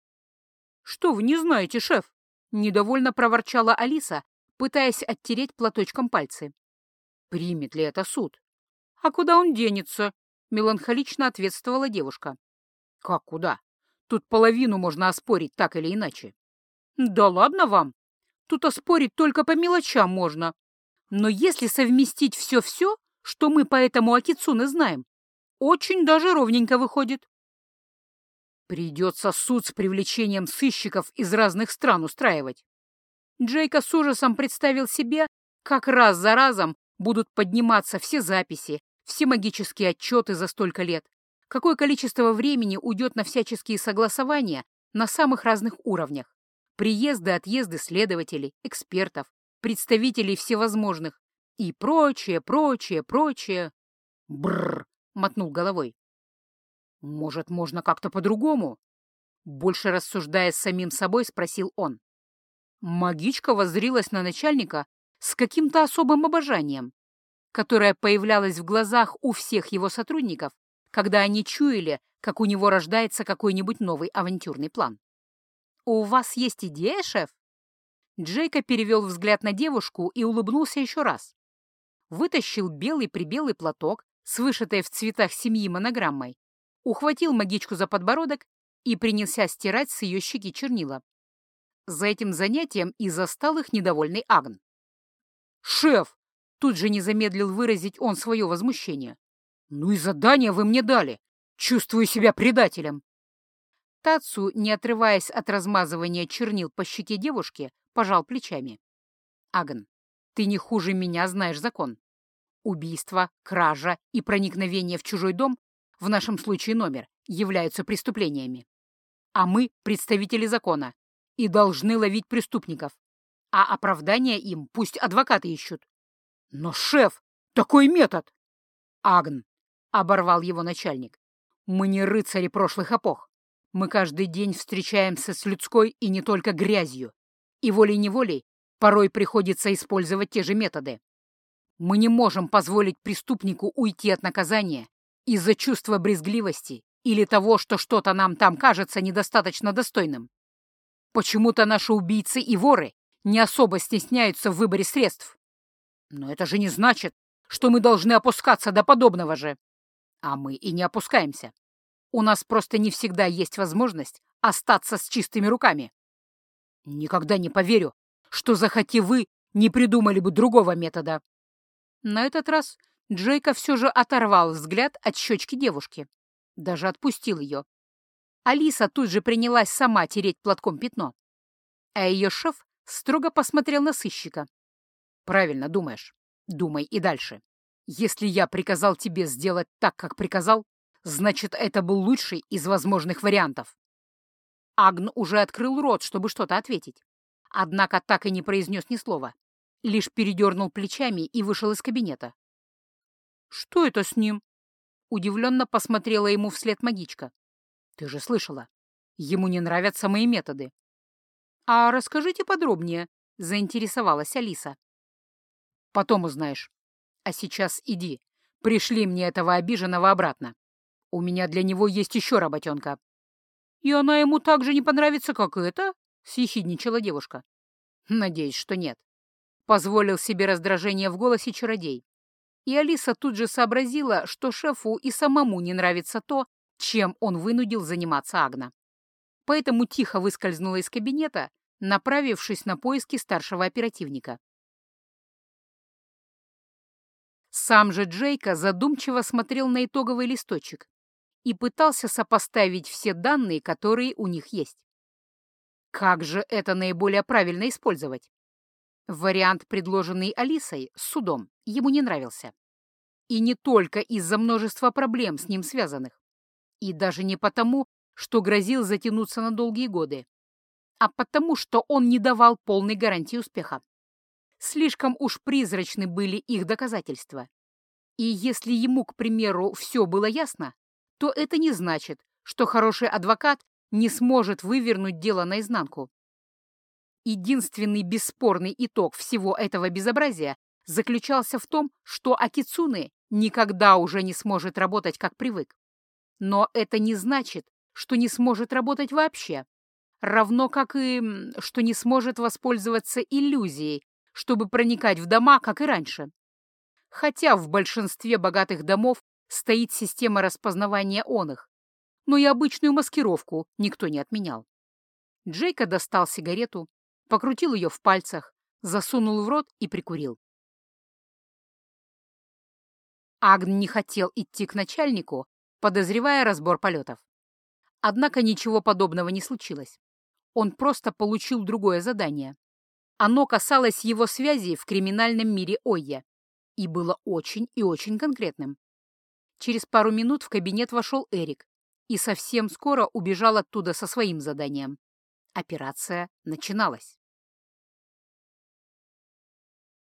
«Что вы не знаете, шеф?» — недовольно проворчала Алиса, пытаясь оттереть платочком пальцы. «Примет ли это суд?» «А куда он денется?» — меланхолично ответствовала девушка. «Как куда? Тут половину можно оспорить так или иначе». «Да ладно вам! Тут оспорить только по мелочам можно. Но если совместить все-все, что мы по этому Акицуне знаем, очень даже ровненько выходит». «Придется суд с привлечением сыщиков из разных стран устраивать». Джейка с ужасом представил себе, как раз за разом будут подниматься все записи, все магические отчеты за столько лет, какое количество времени уйдет на всяческие согласования на самых разных уровнях, приезды, отъезды следователей, экспертов, представителей всевозможных и прочее, прочее, прочее. Бррр, мотнул головой. Может, можно как-то по-другому? Больше рассуждая с самим собой, спросил он. Магичка воззрилась на начальника с каким-то особым обожанием. которая появлялась в глазах у всех его сотрудников, когда они чуяли, как у него рождается какой-нибудь новый авантюрный план. «У вас есть идея, шеф?» Джейка перевел взгляд на девушку и улыбнулся еще раз. Вытащил белый-прибелый платок с вышитой в цветах семьи монограммой, ухватил магичку за подбородок и принялся стирать с ее щеки чернила. За этим занятием и застал их недовольный Агн. «Шеф!» — тут же не замедлил выразить он свое возмущение. «Ну и задание вы мне дали! Чувствую себя предателем!» Тацу, не отрываясь от размазывания чернил по щеке девушки, пожал плечами. «Агн, ты не хуже меня знаешь закон. Убийство, кража и проникновение в чужой дом, в нашем случае номер, являются преступлениями. А мы — представители закона и должны ловить преступников. А оправдания им пусть адвокаты ищут». «Но, шеф, такой метод!» «Агн», — оборвал его начальник, — «мы не рыцари прошлых эпох. Мы каждый день встречаемся с людской и не только грязью, и волей-неволей порой приходится использовать те же методы. Мы не можем позволить преступнику уйти от наказания из-за чувства брезгливости или того, что что-то нам там кажется недостаточно достойным. Почему-то наши убийцы и воры не особо стесняются в выборе средств. Но это же не значит, что мы должны опускаться до подобного же. А мы и не опускаемся. У нас просто не всегда есть возможность остаться с чистыми руками. Никогда не поверю, что, захоти вы, не придумали бы другого метода». На этот раз Джейка все же оторвал взгляд от щечки девушки. Даже отпустил ее. Алиса тут же принялась сама тереть платком пятно. А ее шеф строго посмотрел на сыщика. «Правильно думаешь. Думай и дальше. Если я приказал тебе сделать так, как приказал, значит, это был лучший из возможных вариантов». Агн уже открыл рот, чтобы что-то ответить. Однако так и не произнес ни слова. Лишь передернул плечами и вышел из кабинета. «Что это с ним?» Удивленно посмотрела ему вслед магичка. «Ты же слышала. Ему не нравятся мои методы». «А расскажите подробнее», — заинтересовалась Алиса. «Потом узнаешь. А сейчас иди, пришли мне этого обиженного обратно. У меня для него есть еще работенка». «И она ему так же не понравится, как эта?» — съехидничала девушка. «Надеюсь, что нет», — позволил себе раздражение в голосе чародей. И Алиса тут же сообразила, что шефу и самому не нравится то, чем он вынудил заниматься Агна. Поэтому тихо выскользнула из кабинета, направившись на поиски старшего оперативника. Сам же Джейка задумчиво смотрел на итоговый листочек и пытался сопоставить все данные, которые у них есть. Как же это наиболее правильно использовать? Вариант, предложенный Алисой, с судом, ему не нравился. И не только из-за множества проблем с ним связанных. И даже не потому, что грозил затянуться на долгие годы, а потому, что он не давал полной гарантии успеха. Слишком уж призрачны были их доказательства. И если ему, к примеру, все было ясно, то это не значит, что хороший адвокат не сможет вывернуть дело наизнанку. Единственный бесспорный итог всего этого безобразия заключался в том, что Акицуне никогда уже не сможет работать, как привык. Но это не значит, что не сможет работать вообще, равно как и что не сможет воспользоваться иллюзией, чтобы проникать в дома, как и раньше. Хотя в большинстве богатых домов стоит система распознавания оных, но и обычную маскировку никто не отменял. Джейка достал сигарету, покрутил ее в пальцах, засунул в рот и прикурил. Агн не хотел идти к начальнику, подозревая разбор полетов. Однако ничего подобного не случилось. Он просто получил другое задание. Оно касалось его связей в криминальном мире Ойя и было очень и очень конкретным. Через пару минут в кабинет вошел Эрик и совсем скоро убежал оттуда со своим заданием. Операция начиналась.